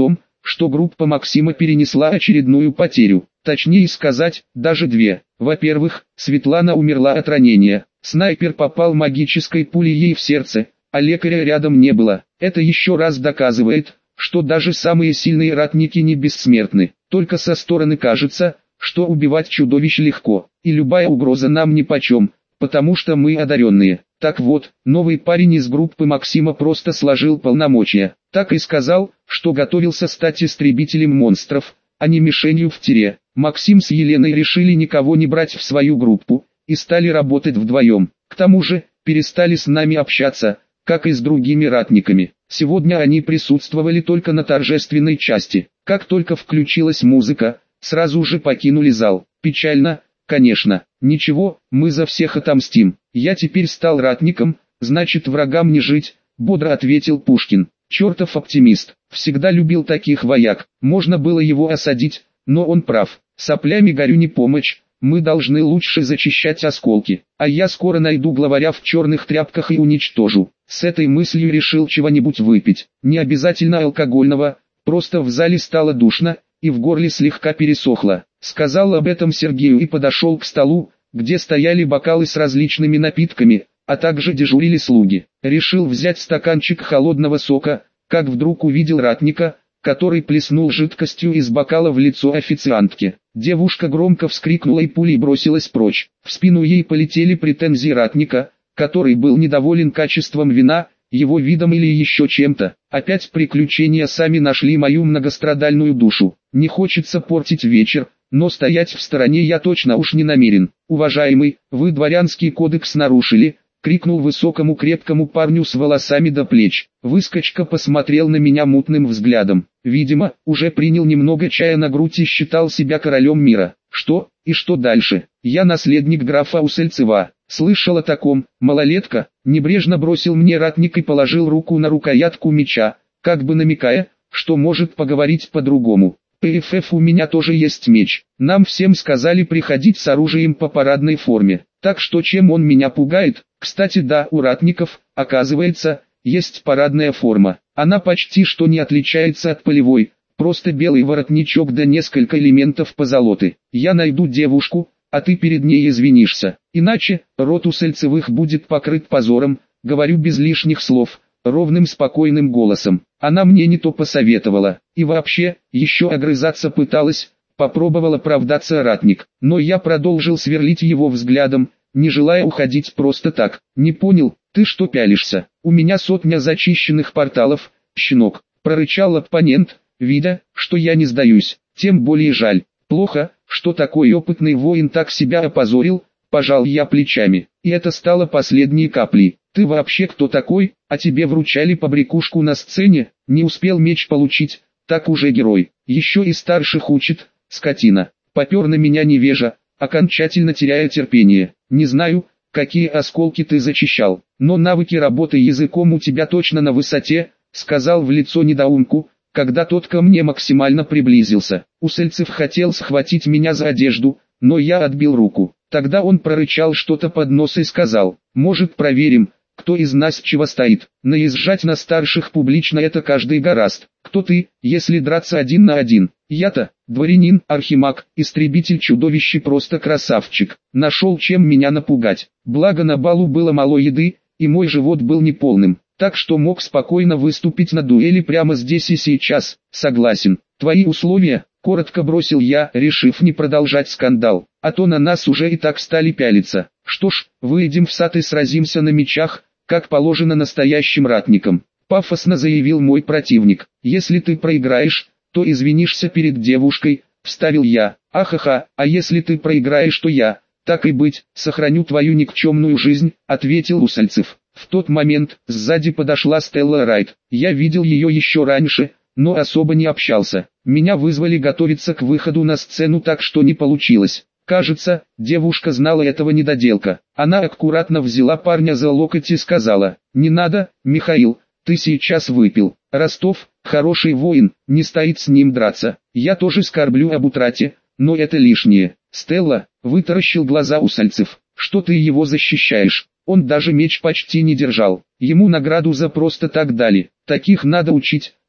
что группа Максима перенесла очередную потерю. Точнее сказать, даже две. Во-первых, Светлана умерла от ранения. Снайпер попал магической пулей ей в сердце, а лекаря рядом не было. Это еще раз доказывает, что даже самые сильные ратники не бессмертны. Только со стороны кажется, что убивать чудовищ легко, и любая угроза нам нипочем, потому что мы одаренные. Так вот, новый парень из группы Максима просто сложил полномочия. Так и сказал, что готовился стать истребителем монстров, а не мишенью в тире. Максим с Еленой решили никого не брать в свою группу, и стали работать вдвоем. К тому же, перестали с нами общаться, как и с другими ратниками. Сегодня они присутствовали только на торжественной части. Как только включилась музыка, сразу же покинули зал. Печально, конечно. Ничего, мы за всех отомстим. Я теперь стал ратником, значит врагам не жить, бодро ответил Пушкин. Чертов оптимист. Всегда любил таких вояк. Можно было его осадить, но он прав. Соплями горю не помочь. Мы должны лучше зачищать осколки. А я скоро найду главаря в черных тряпках и уничтожу. С этой мыслью решил чего-нибудь выпить. Не обязательно алкогольного, просто в зале стало душно, и в горле слегка пересохло. Сказал об этом Сергею и подошел к столу, где стояли бокалы с различными напитками, а также дежурили слуги. Решил взять стаканчик холодного сока, как вдруг увидел ратника, который плеснул жидкостью из бокала в лицо официантке. Девушка громко вскрикнула и пулей бросилась прочь. В спину ей полетели претензии ратника, который был недоволен качеством вина, его видом или еще чем-то. Опять приключения сами нашли мою многострадальную душу. Не хочется портить вечер, но стоять в стороне я точно уж не намерен. «Уважаемый, вы дворянский кодекс нарушили», — крикнул высокому крепкому парню с волосами до плеч. Выскочка посмотрел на меня мутным взглядом. Видимо, уже принял немного чая на грудь и считал себя королем мира. Что, и что дальше? Я наследник графа Усольцева. Слышал о таком. Малолетка, небрежно бросил мне ратник и положил руку на рукоятку меча, как бы намекая, что может поговорить по-другому. «ПФФ, у меня тоже есть меч. Нам всем сказали приходить с оружием по парадной форме. Так что чем он меня пугает? Кстати, да, у ратников, оказывается, есть парадная форма. Она почти что не отличается от полевой, просто белый воротничок да несколько элементов позолоты. Я найду девушку, а ты перед ней извинишься. Иначе, род Усольцевых будет покрыт позором», говорю без лишних слов, ровным спокойным голосом. Она мне не то посоветовала. И вообще, еще огрызаться пыталась, попробовал оправдаться ратник. Но я продолжил сверлить его взглядом, не желая уходить просто так. «Не понял, ты что пялишься? У меня сотня зачищенных порталов, щенок», прорычал оппонент, видя, что я не сдаюсь. Тем более жаль. Плохо, что такой опытный воин так себя опозорил, пожал я плечами. И это стало последней каплей. «Ты вообще кто такой, а тебе вручали побрякушку на сцене, не успел меч получить, так уже герой, еще и старших учит, скотина». Попер на меня невежа, окончательно теряя терпение. «Не знаю, какие осколки ты зачищал, но навыки работы языком у тебя точно на высоте», сказал в лицо недоумку, когда тот ко мне максимально приблизился. Усольцев хотел схватить меня за одежду, но я отбил руку. Тогда он прорычал что-то под нос и сказал: «Может, проверим, кто из нас чего стоит? Наезжать на старших публично это каждый горазд. Кто ты, если драться один на один? Я-то, дворянин, архимаг, истребитель чудовищ, просто красавчик. Нашел чем меня напугать. Благо на балу было мало еды, и мой живот был неполным, так что мог спокойно выступить на дуэли прямо здесь и сейчас. Согласен. Твои условия?» Коротко бросил я, решив не продолжать скандал, а то на нас уже и так стали пялиться. «Что ж, выйдем в сад и сразимся на мечах, как положено настоящим ратникам», пафосно заявил мой противник. «Если ты проиграешь, то извинишься перед девушкой», вставил я. «Ахаха, а если ты проиграешь, то я, так и быть, сохраню твою никчемную жизнь», ответил Усольцев. В тот момент сзади подошла Стелла Райт. Я видел ее еще раньше, но особо не общался. Меня вызвали готовиться к выходу на сцену, так что не получилось. Кажется, девушка знала этого недоделка. Она аккуратно взяла парня за локоть и сказала: «Не надо, Михаил, ты сейчас выпил. Ростов, хороший воин, не стоит с ним драться. Я тоже скорблю об утрате, но это лишнее». «Стелла», вытаращил глаза Усольцев, «что ты его защищаешь? Он даже меч почти не держал. Ему награду за просто так дали. Таких надо учить»,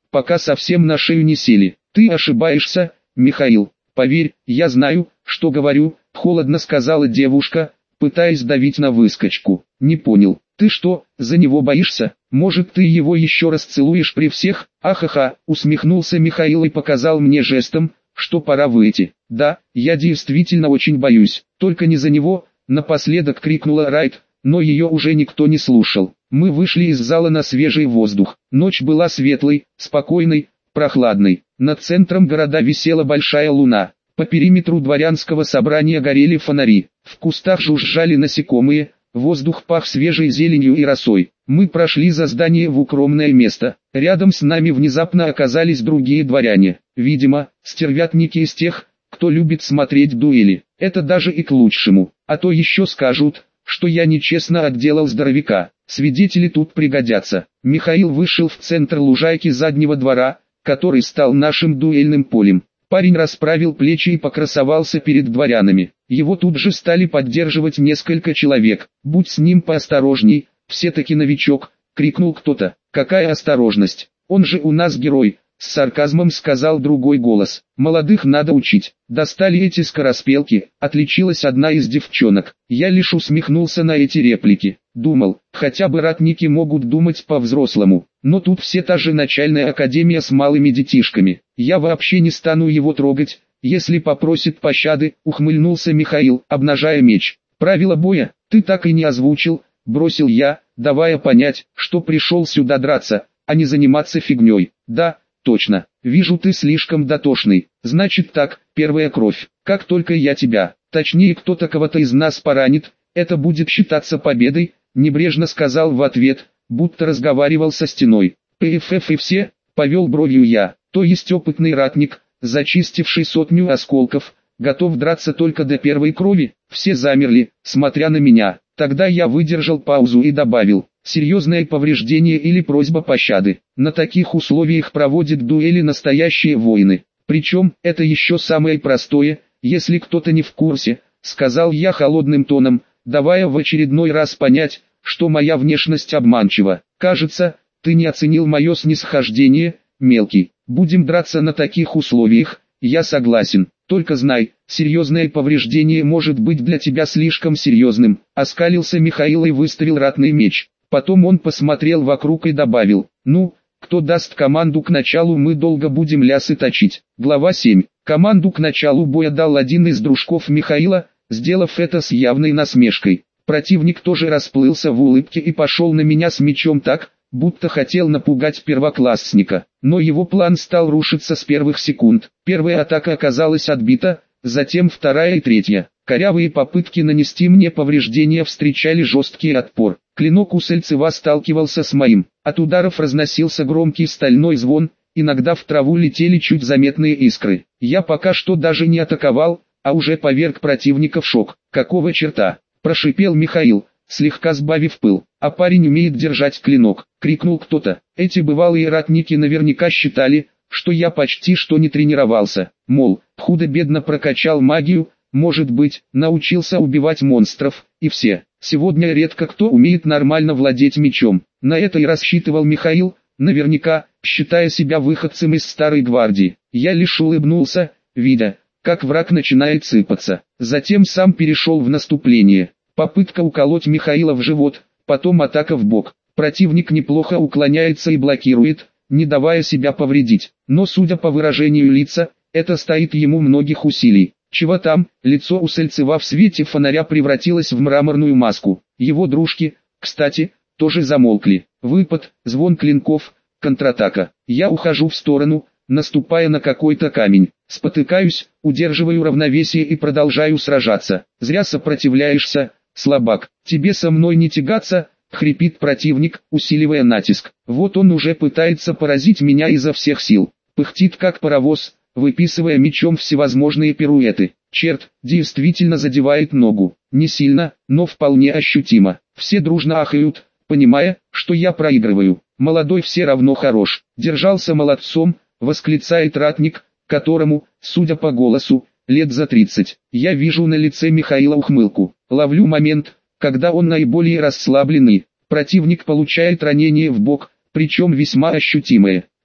пока совсем на шею не сели. Ты ошибаешься, Михаил. Поверь, я знаю, что говорю, холодно сказала девушка, пытаясь давить на выскочку. Не понял, ты что, за него боишься? Может, ты его еще раз целуешь при всех? Ахаха, усмехнулся Михаил и показал мне жестом, что пора выйти. Да, я действительно очень боюсь, только не за него, напоследок крикнула Райт, но ее уже никто не слушал. Мы вышли из зала на свежий воздух. Ночь была светлой, спокойной, прохладной. Над центром города висела большая луна. По периметру дворянского собрания горели фонари. В кустах жужжали насекомые, воздух пах свежей зеленью и росой. Мы прошли за здание в укромное место. Рядом с нами внезапно оказались другие дворяне. Видимо, стервятники из тех, кто любит смотреть дуэли. Это даже и к лучшему. А то еще скажут, что я нечестно отделал здоровяка. Свидетели тут пригодятся. Михаил вышел в центр лужайки заднего двора, который стал нашим дуэльным полем. Парень расправил плечи и покрасовался перед дворянами. Его тут же стали поддерживать несколько человек. «Будь с ним поосторожней, все-таки новичок», — крикнул кто-то. «Какая осторожность? Он же у нас герой», — с сарказмом сказал другой голос. «Молодых надо учить». Достали эти скороспелки, отличилась одна из девчонок. Я лишь усмехнулся на эти реплики. Думал, хотя бы ратники могут думать по-взрослому. Но тут все та же начальная академия с малыми детишками. Я вообще не стану его трогать, если попросит пощады, ухмыльнулся Михаил, обнажая меч. Правила боя, ты так и не озвучил, бросил я, давая понять, что пришел сюда драться, а не заниматься фигней. Да, точно, вижу, ты слишком дотошный. Значит так, первая кровь. Как только я тебя, точнее кто-то кого-то из нас поранит, это будет считаться победой, небрежно сказал в ответ, будто разговаривал со стеной. «Пфф и все», — повел бровью я, то есть опытный ратник, зачистивший сотню осколков, готов драться только до первой крови. Все замерли, смотря на меня. Тогда я выдержал паузу и добавил: серьезное повреждение или просьба пощады. На таких условиях проводят дуэли настоящие воины. Причем, это еще самое простое, если кто-то не в курсе, сказал я холодным тоном, давая в очередной раз понять, что моя внешность обманчива. Кажется, ты не оценил мое снисхождение, мелкий. Будем драться на таких условиях, я согласен. Только знай, серьезное повреждение может быть для тебя слишком серьезным. Оскалился Михаил и выставил ратный меч. Потом он посмотрел вокруг и добавил: ну, кто даст команду к началу, мы долго будем лясы точить. Глава семь. Команду к началу боя дал один из дружков Михаила, сделав это с явной насмешкой. Противник тоже расплылся в улыбке и пошел на меня с мечом так, будто хотел напугать первоклассника. Но его план стал рушиться с первых секунд. Первая атака оказалась отбита, затем вторая и третья. Корявые попытки нанести мне повреждения встречали жесткий отпор. Клинок Усольцева сталкивался с моим. От ударов разносился громкий стальной звон, иногда в траву летели чуть заметные искры. Я пока что даже не атаковал, а уже поверг противника в шок. «Какого черта?» — прошипел Михаил, слегка сбавив пыл. «А парень умеет держать клинок», — крикнул кто-то. Эти бывалые ратники наверняка считали, что я почти что не тренировался. Мол, худо-бедно прокачал магию, может быть, научился убивать монстров, и все. Сегодня редко кто умеет нормально владеть мечом. На это и рассчитывал Михаил, наверняка, считая себя выходцем из старой гвардии. Я лишь улыбнулся, видя, как враг начинает сыпаться. Затем сам перешел в наступление. Попытка уколоть Михаила в живот, потом атака в бок. Противник неплохо уклоняется и блокирует, не давая себя повредить. Но судя по выражению лица, это стоит ему многих усилий. Чего там, лицо Усольцева в свете фонаря превратилось в мраморную маску. Его дружки, кстати, тоже замолкли. Выпад, звон клинков, контратака. Я ухожу в сторону, наступая на какой-то камень. Спотыкаюсь, удерживаю равновесие и продолжаю сражаться. Зря сопротивляешься, слабак. Тебе со мной не тягаться, хрипит противник, усиливая натиск. Вот он уже пытается поразить меня изо всех сил. Пыхтит как паровоз, выписывая мечом всевозможные пируэты. Черт, действительно задевает ногу. Не сильно, но вполне ощутимо. Все дружно ахают, понимая, что я проигрываю. Молодой все равно хорош. Держался молодцом, восклицает ратник, которому, судя по голосу, лет за тридцать. Я вижу на лице Михаила ухмылку. Ловлю момент, когда он наиболее расслабленный. Противник получает ранение в бок, причем весьма ощутимое.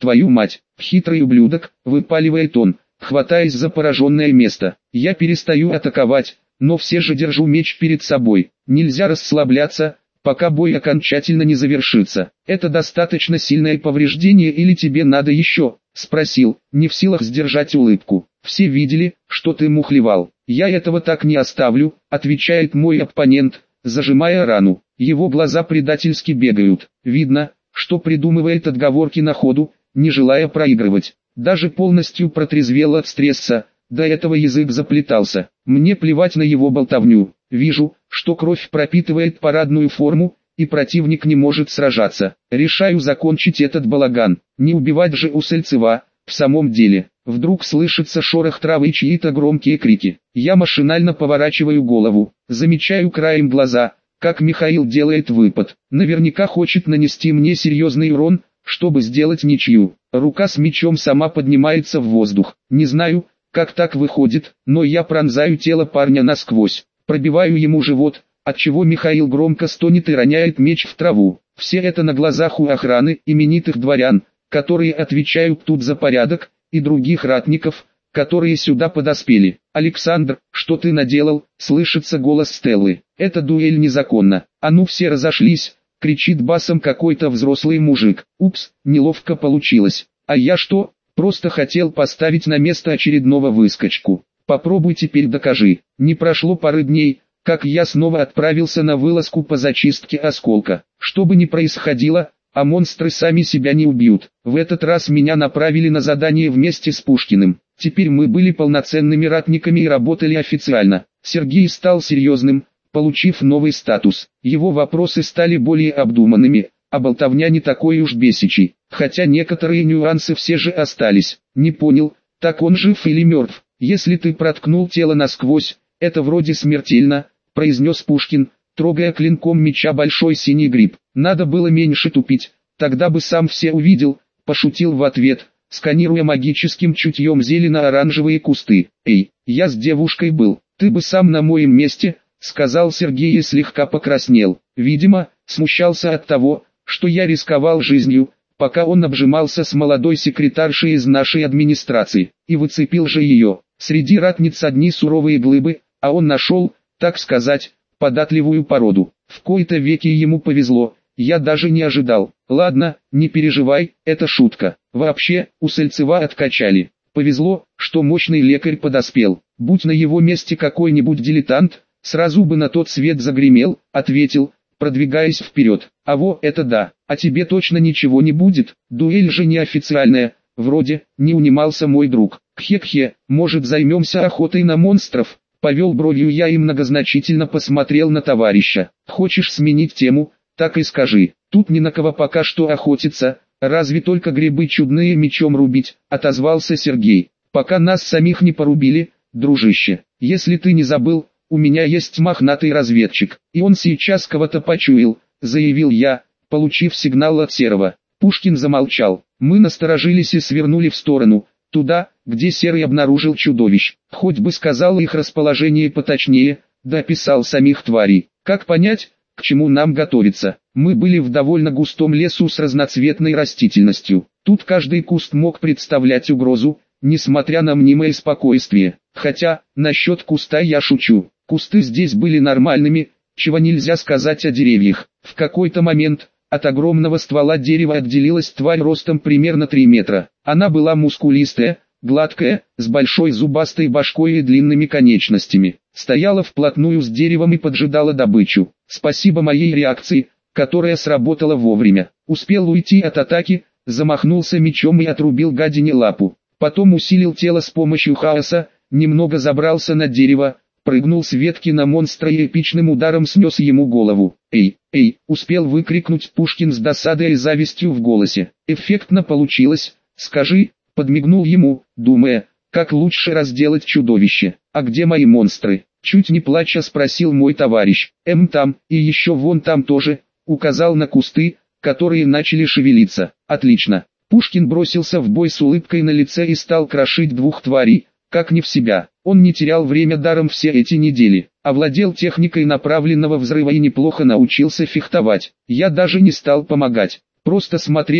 Твою мать, хитрый ублюдок, выпаливает он, хватаясь за пораженное место. Я перестаю атаковать, но все же держу меч перед собой. Нельзя расслабляться, пока бой окончательно не завершится. Это достаточно сильное повреждение или тебе надо еще? Спросил, не в силах сдержать улыбку. Все видели, что ты мухлевал. Я этого так не оставлю, отвечает мой оппонент, зажимая рану. Его глаза предательски бегают. Видно, что придумывает отговорки на ходу, не желая проигрывать. Даже полностью протрезвел от стресса, до этого язык заплетался. Мне плевать на его болтовню. Вижу, что кровь пропитывает парадную форму, и противник не может сражаться. Решаю закончить этот балаган. Не убивать же Усольцева. В самом деле, вдруг слышится шорох травы и чьи-то громкие крики. Я машинально поворачиваю голову, замечаю краем глаза, как Михаил делает выпад. Наверняка хочет нанести мне серьезный урон, чтобы сделать ничью. Рука с мечом сама поднимается в воздух. Не знаю, как так выходит, но я пронзаю тело парня насквозь. Пробиваю ему живот, отчего Михаил громко стонет и роняет меч в траву. Все это на глазах у охраны, именитых дворян, которые отвечают тут за порядок, и других ратников, которые сюда подоспели. «Александр, что ты наделал?» — слышится голос Стеллы. «Эта дуэль незаконна. А ну все разошлись!» — кричит басом какой-то взрослый мужик. «Упс, неловко получилось. А я что? Просто хотел поставить на место очередного выскочку. Попробуй теперь докажи». Не прошло пары дней, как я снова отправился на вылазку по зачистке осколка. Что бы ни происходило, а монстры сами себя не убьют. В этот раз меня направили на задание вместе с Пушкиным. Теперь мы были полноценными ратниками и работали официально. Сергей стал серьезным, получив новый статус. Его вопросы стали более обдуманными, а болтовня не такой уж бесячей. Хотя некоторые нюансы все же остались. Не понял, так он жив или мертв? Если ты проткнул тело насквозь, это вроде смертельно, произнес Пушкин, трогая клинком меча большой синий гриб. Надо было меньше тупить, тогда бы сам все увидел, пошутил в ответ, сканируя магическим чутьем зелено-оранжевые кусты. Эй, я с девушкой был, ты бы сам на моем месте, сказал Сергей и слегка покраснел. Видимо, смущался от того, что я рисковал жизнью, пока он обжимался с молодой секретаршей из нашей администрации, и выцепил же ее. Среди ратниц одни суровые глыбы, а он нашел, так сказать, податливую породу. В кои-то веки ему повезло, я даже не ожидал. Ладно, не переживай, это шутка. Вообще, Усольцева откачали. Повезло, что мощный лекарь подоспел. Будь на его месте какой-нибудь дилетант, сразу бы на тот свет загремел, ответил, продвигаясь вперед. А во, это да, а тебе точно ничего не будет, дуэль же неофициальная, вроде, не унимался мой друг. Кхе-кхе, может займемся охотой на монстров? Повел бровью я и многозначительно посмотрел на товарища. Хочешь сменить тему, так и скажи. Тут ни на кого пока что охотиться, разве только грибы чудные мечом рубить, отозвался Сергей. Пока нас самих не порубили, дружище. Если ты не забыл, у меня есть мохнатый разведчик, и он сейчас кого-то почуял, заявил я, получив сигнал от Серого. Пушкин замолчал. Мы насторожились и свернули в сторону, туда, где Серый обнаружил чудовищ. Хоть бы сказал их расположение поточнее, да описал самих тварей. Как понять, к чему нам готовиться? Мы были в довольно густом лесу с разноцветной растительностью. Тут каждый куст мог представлять угрозу, несмотря на мнимое спокойствие. Хотя, насчет куста я шучу. Кусты здесь были нормальными, чего нельзя сказать о деревьях. В какой-то момент, от огромного ствола дерева отделилась тварь ростом примерно три метра. Она была мускулистая, гладкая, с большой зубастой башкой и длинными конечностями. Стояла вплотную с деревом и поджидала добычу. Спасибо моей реакции, которая сработала вовремя. Успел уйти от атаки, замахнулся мечом и отрубил гадине лапу. Потом усилил тело с помощью хаоса, немного забрался на дерево, прыгнул с ветки на монстра и эпичным ударом снес ему голову. «Эй, эй!» — успел выкрикнуть Пушкин с досадой и завистью в голосе. «Эффектно получилось, скажи!» — подмигнул ему, думая, как лучше разделать чудовище. «А где мои монстры?» — чуть не плача спросил мой товарищ. «Эм там, и еще вон там тоже», — указал на кусты, которые начали шевелиться. «Отлично!» Пушкин бросился в бой с улыбкой на лице и стал крошить двух тварей, как не в себя. Он не терял время даром все эти недели, овладел техникой направленного взрыва и неплохо научился фехтовать. Я даже не стал помогать, просто смотрел,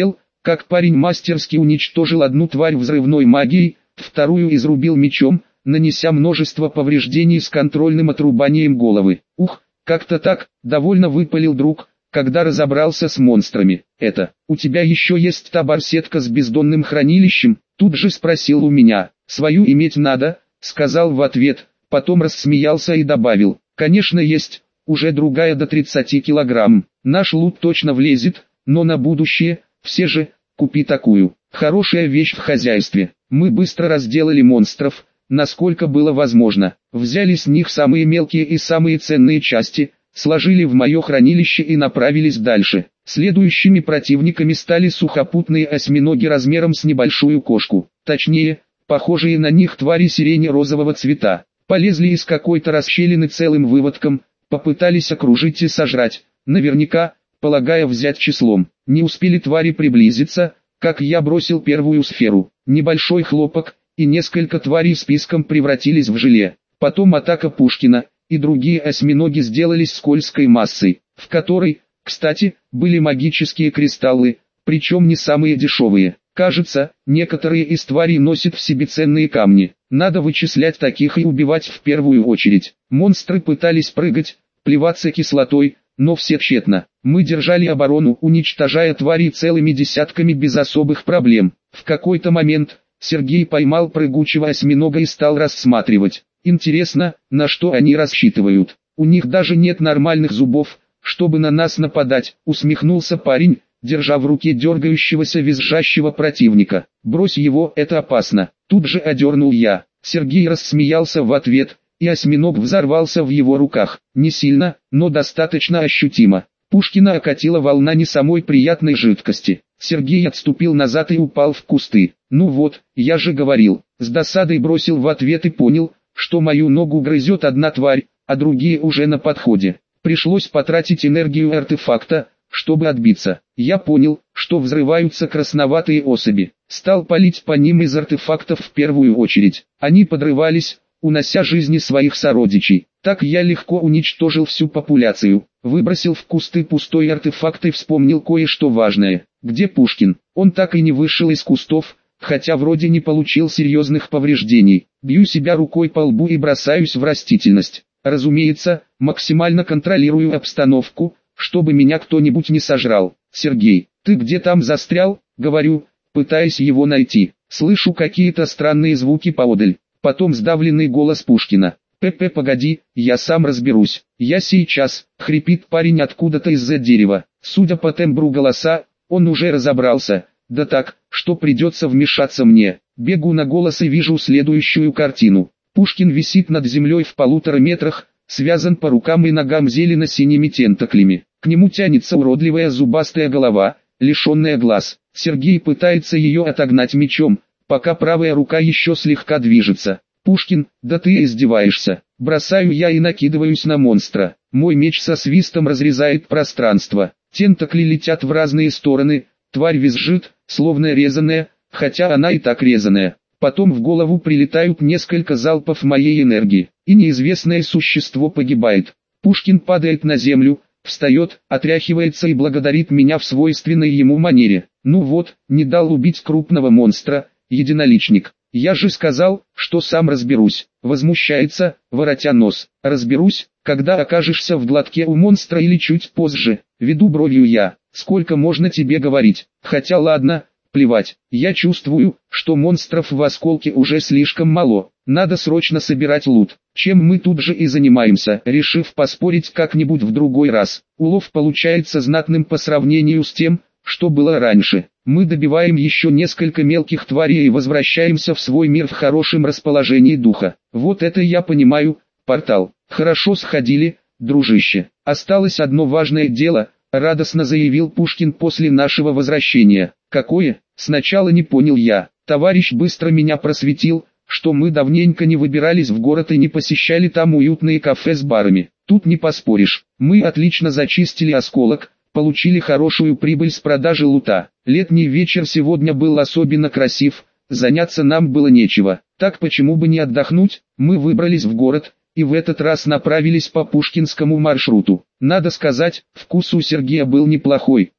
как парень мастерски уничтожил одну тварь взрывной магией, вторую изрубил мечом, нанеся множество повреждений с контрольным отрубанием головы. Ух, как-то так, довольно выпалил друг, когда разобрался с монстрами. Это, у тебя еще есть та барсетка с бездонным хранилищем? Тут же спросил у меня. Свою иметь надо, сказал в ответ, потом рассмеялся и добавил. Конечно есть, уже другая до тридцати килограмм. Наш лут точно влезет, но на будущее, все же, купи такую. Хорошая вещь в хозяйстве. Мы быстро разделали монстров, насколько было возможно. Взяли с них самые мелкие и самые ценные части, сложили в мое хранилище и направились дальше. Следующими противниками стали сухопутные осьминоги размером с небольшую кошку. Точнее, похожие на них твари сирени-розового цвета. Полезли из какой-то расщелины целым выводком, попытались окружить и сожрать, наверняка, полагая взять числом. Не успели твари приблизиться, как я бросил первую сферу. Небольшой хлопок, и несколько тварей списком превратились в желе. Потом атака Пушкина, и другие осьминоги сделались скользкой массой, в которой, кстати, были магические кристаллы, причем не самые дешевые. Кажется, некоторые из тварей носят в себе ценные камни. Надо вычислять таких и убивать в первую очередь. Монстры пытались прыгать, плеваться кислотой, но все тщетно. Мы держали оборону, уничтожая тварей целыми десятками без особых проблем. В какой-то момент Сергей поймал прыгучего осьминога и стал рассматривать. Интересно, на что они рассчитывают. У них даже нет нормальных зубов, чтобы на нас нападать, усмехнулся парень, держа в руке дергающегося визжащего противника. Брось его, это опасно. Тут же одернул я. Сергей рассмеялся в ответ, и осьминог взорвался в его руках. Не сильно, но достаточно ощутимо. Пушкина окатила волна не самой приятной жидкости. Сергей отступил назад и упал в кусты. Ну вот, я же говорил. С досадой бросил в ответ и понял, что мою ногу грызет одна тварь, а другие уже на подходе. Пришлось потратить энергию артефакта, чтобы отбиться. Я понял, что взрываются красноватые особи. Стал палить по ним из артефактов в первую очередь. Они подрывались, унося жизни своих сородичей. Так я легко уничтожил всю популяцию. Выбросил в кусты пустой артефакт и вспомнил кое-что важное. Где Пушкин? Он так и не вышел из кустов, хотя вроде не получил серьезных повреждений. Бью себя рукой по лбу и бросаюсь в растительность. Разумеется, максимально контролирую обстановку, чтобы меня кто-нибудь не сожрал. «Сергей, ты где там застрял?» — говорю, пытаясь его найти. Слышу какие-то странные звуки поодаль. Потом сдавленный голос Пушкина. «П-п, погоди, я сам разберусь. Я сейчас», — хрипит парень откуда-то из-за дерева. Судя по тембру голоса, он уже разобрался. Да так, что придется вмешаться мне. Бегу на голос и вижу следующую картину. Пушкин висит над землей в полутора метрах, связан по рукам и ногам зелено-синими тентаклями. К нему тянется уродливая зубастая голова, лишенная глаз. Сергей пытается ее отогнать мечом, пока правая рука еще слегка движется. «Пушкин, да ты издеваешься!» Бросаю я и накидываюсь на монстра. Мой меч со свистом разрезает пространство. Тентакли летят в разные стороны, тварь визжит, словно резаная, хотя она и так резаная. Потом в голову прилетают несколько залпов моей энергии, и неизвестное существо погибает. Пушкин падает на землю, встает, отряхивается и благодарит меня в свойственной ему манере. Ну вот, не дал убить крупного монстра, единоличник. Я же сказал, что сам разберусь. Возмущается, воротя нос. Разберусь, когда окажешься в глотке у монстра или чуть позже. Веду бровью я. Сколько можно тебе говорить? Хотя ладно, плевать. Я чувствую, что монстров в осколке уже слишком мало. Надо срочно собирать лут. Чем мы тут же и занимаемся, решив поспорить как-нибудь в другой раз. Улов получается знатным по сравнению с тем, что было раньше. Мы добиваем еще несколько мелких тварей и возвращаемся в свой мир в хорошем расположении духа. Вот это я понимаю, портал. Хорошо сходили, дружище. Осталось одно важное дело, радостно заявил Пушкин после нашего возвращения. Какое? Сначала не понял я. Товарищ быстро меня просветил, что мы давненько не выбирались в город и не посещали там уютные кафе с барами. Тут не поспоришь. Мы отлично зачистили осколок, получили хорошую прибыль с продажи лута. Летний вечер сегодня был особенно красив, заняться нам было нечего. Так почему бы не отдохнуть? Мы выбрались в город, и в этот раз направились по Пушкинскому маршруту. Надо сказать, вкус у Сергея был неплохой.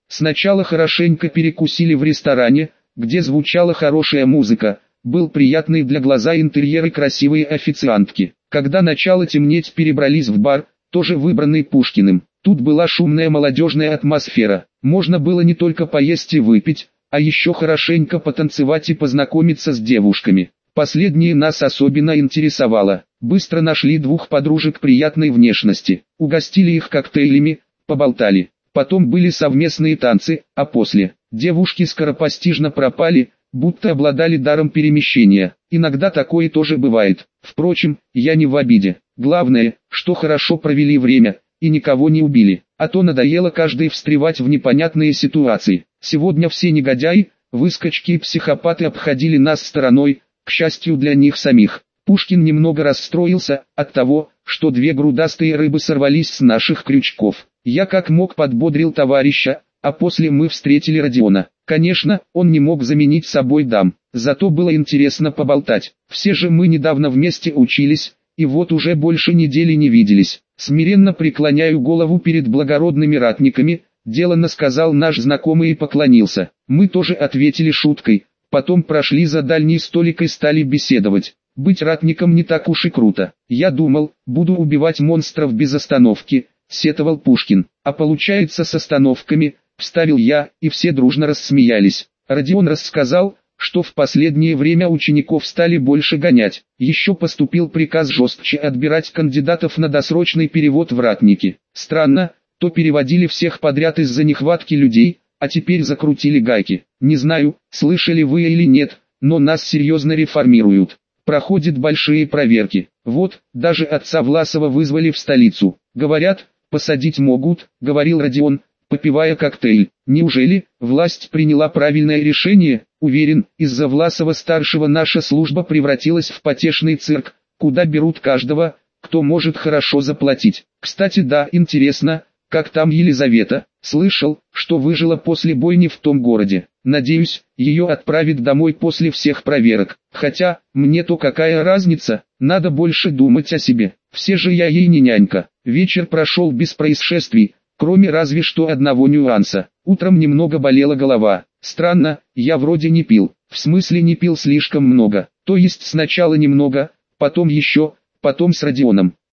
Сначала хорошенько перекусили в ресторане, где звучала хорошая музыка, был приятный для глаза интерьер и красивые официантки. Когда начало темнеть, перебрались в бар, тоже выбранный Пушкиным. Тут была шумная молодежная атмосфера. Можно было не только поесть и выпить, а еще хорошенько потанцевать и познакомиться с девушками. Последнее нас особенно интересовало. Быстро нашли двух подружек приятной внешности, угостили их коктейлями, поболтали. Потом были совместные танцы, а после, девушки скоропостижно пропали, будто обладали даром перемещения. Иногда такое тоже бывает. Впрочем, я не в обиде. Главное, что хорошо провели время, и никого не убили. А то надоело каждый встревать в непонятные ситуации. Сегодня все негодяи, выскочки и психопаты обходили нас стороной, к счастью для них самих. Пушкин немного расстроился от того, что две грудастые рыбы сорвались с наших крючков. Я как мог подбодрил товарища, а после мы встретили Родиона. Конечно, он не мог заменить собой дам, зато было интересно поболтать. Все же мы недавно вместе учились, и вот уже больше недели не виделись. Смиренно преклоняю голову перед благородными ратниками, деланно сказал наш знакомый и поклонился. Мы тоже ответили шуткой, потом прошли за дальний столик и стали беседовать. Быть ратником не так уж и круто. Я думал, буду убивать монстров без остановки, сетовал Пушкин. А получается с остановками, вставил я, и все дружно рассмеялись. Родион рассказал, что в последнее время учеников стали больше гонять. Еще поступил приказ жестче отбирать кандидатов на досрочный перевод в ратники. Странно, то переводили всех подряд из-за нехватки людей, а теперь закрутили гайки. Не знаю, слышали вы или нет, но нас серьезно реформируют. Проходят большие проверки. Вот, даже отца Власова вызвали в столицу. Говорят, посадить могут, говорил Родион, попивая коктейль. Неужели власть приняла правильное решение? Уверен, из-за Власова-старшего наша служба превратилась в потешный цирк, куда берут каждого, кто может хорошо заплатить. Кстати, да, интересно, как там Елизавета? Слышал, что выжила после бойни в том городе. Надеюсь, ее отправят домой после всех проверок. Хотя, мне-то какая разница, надо больше думать о себе. Все же я ей не нянька. Вечер прошел без происшествий, кроме разве что одного нюанса. Утром немного болела голова. Странно, я вроде не пил. В смысле не пил слишком много. То есть сначала немного, потом еще, потом с Родионом.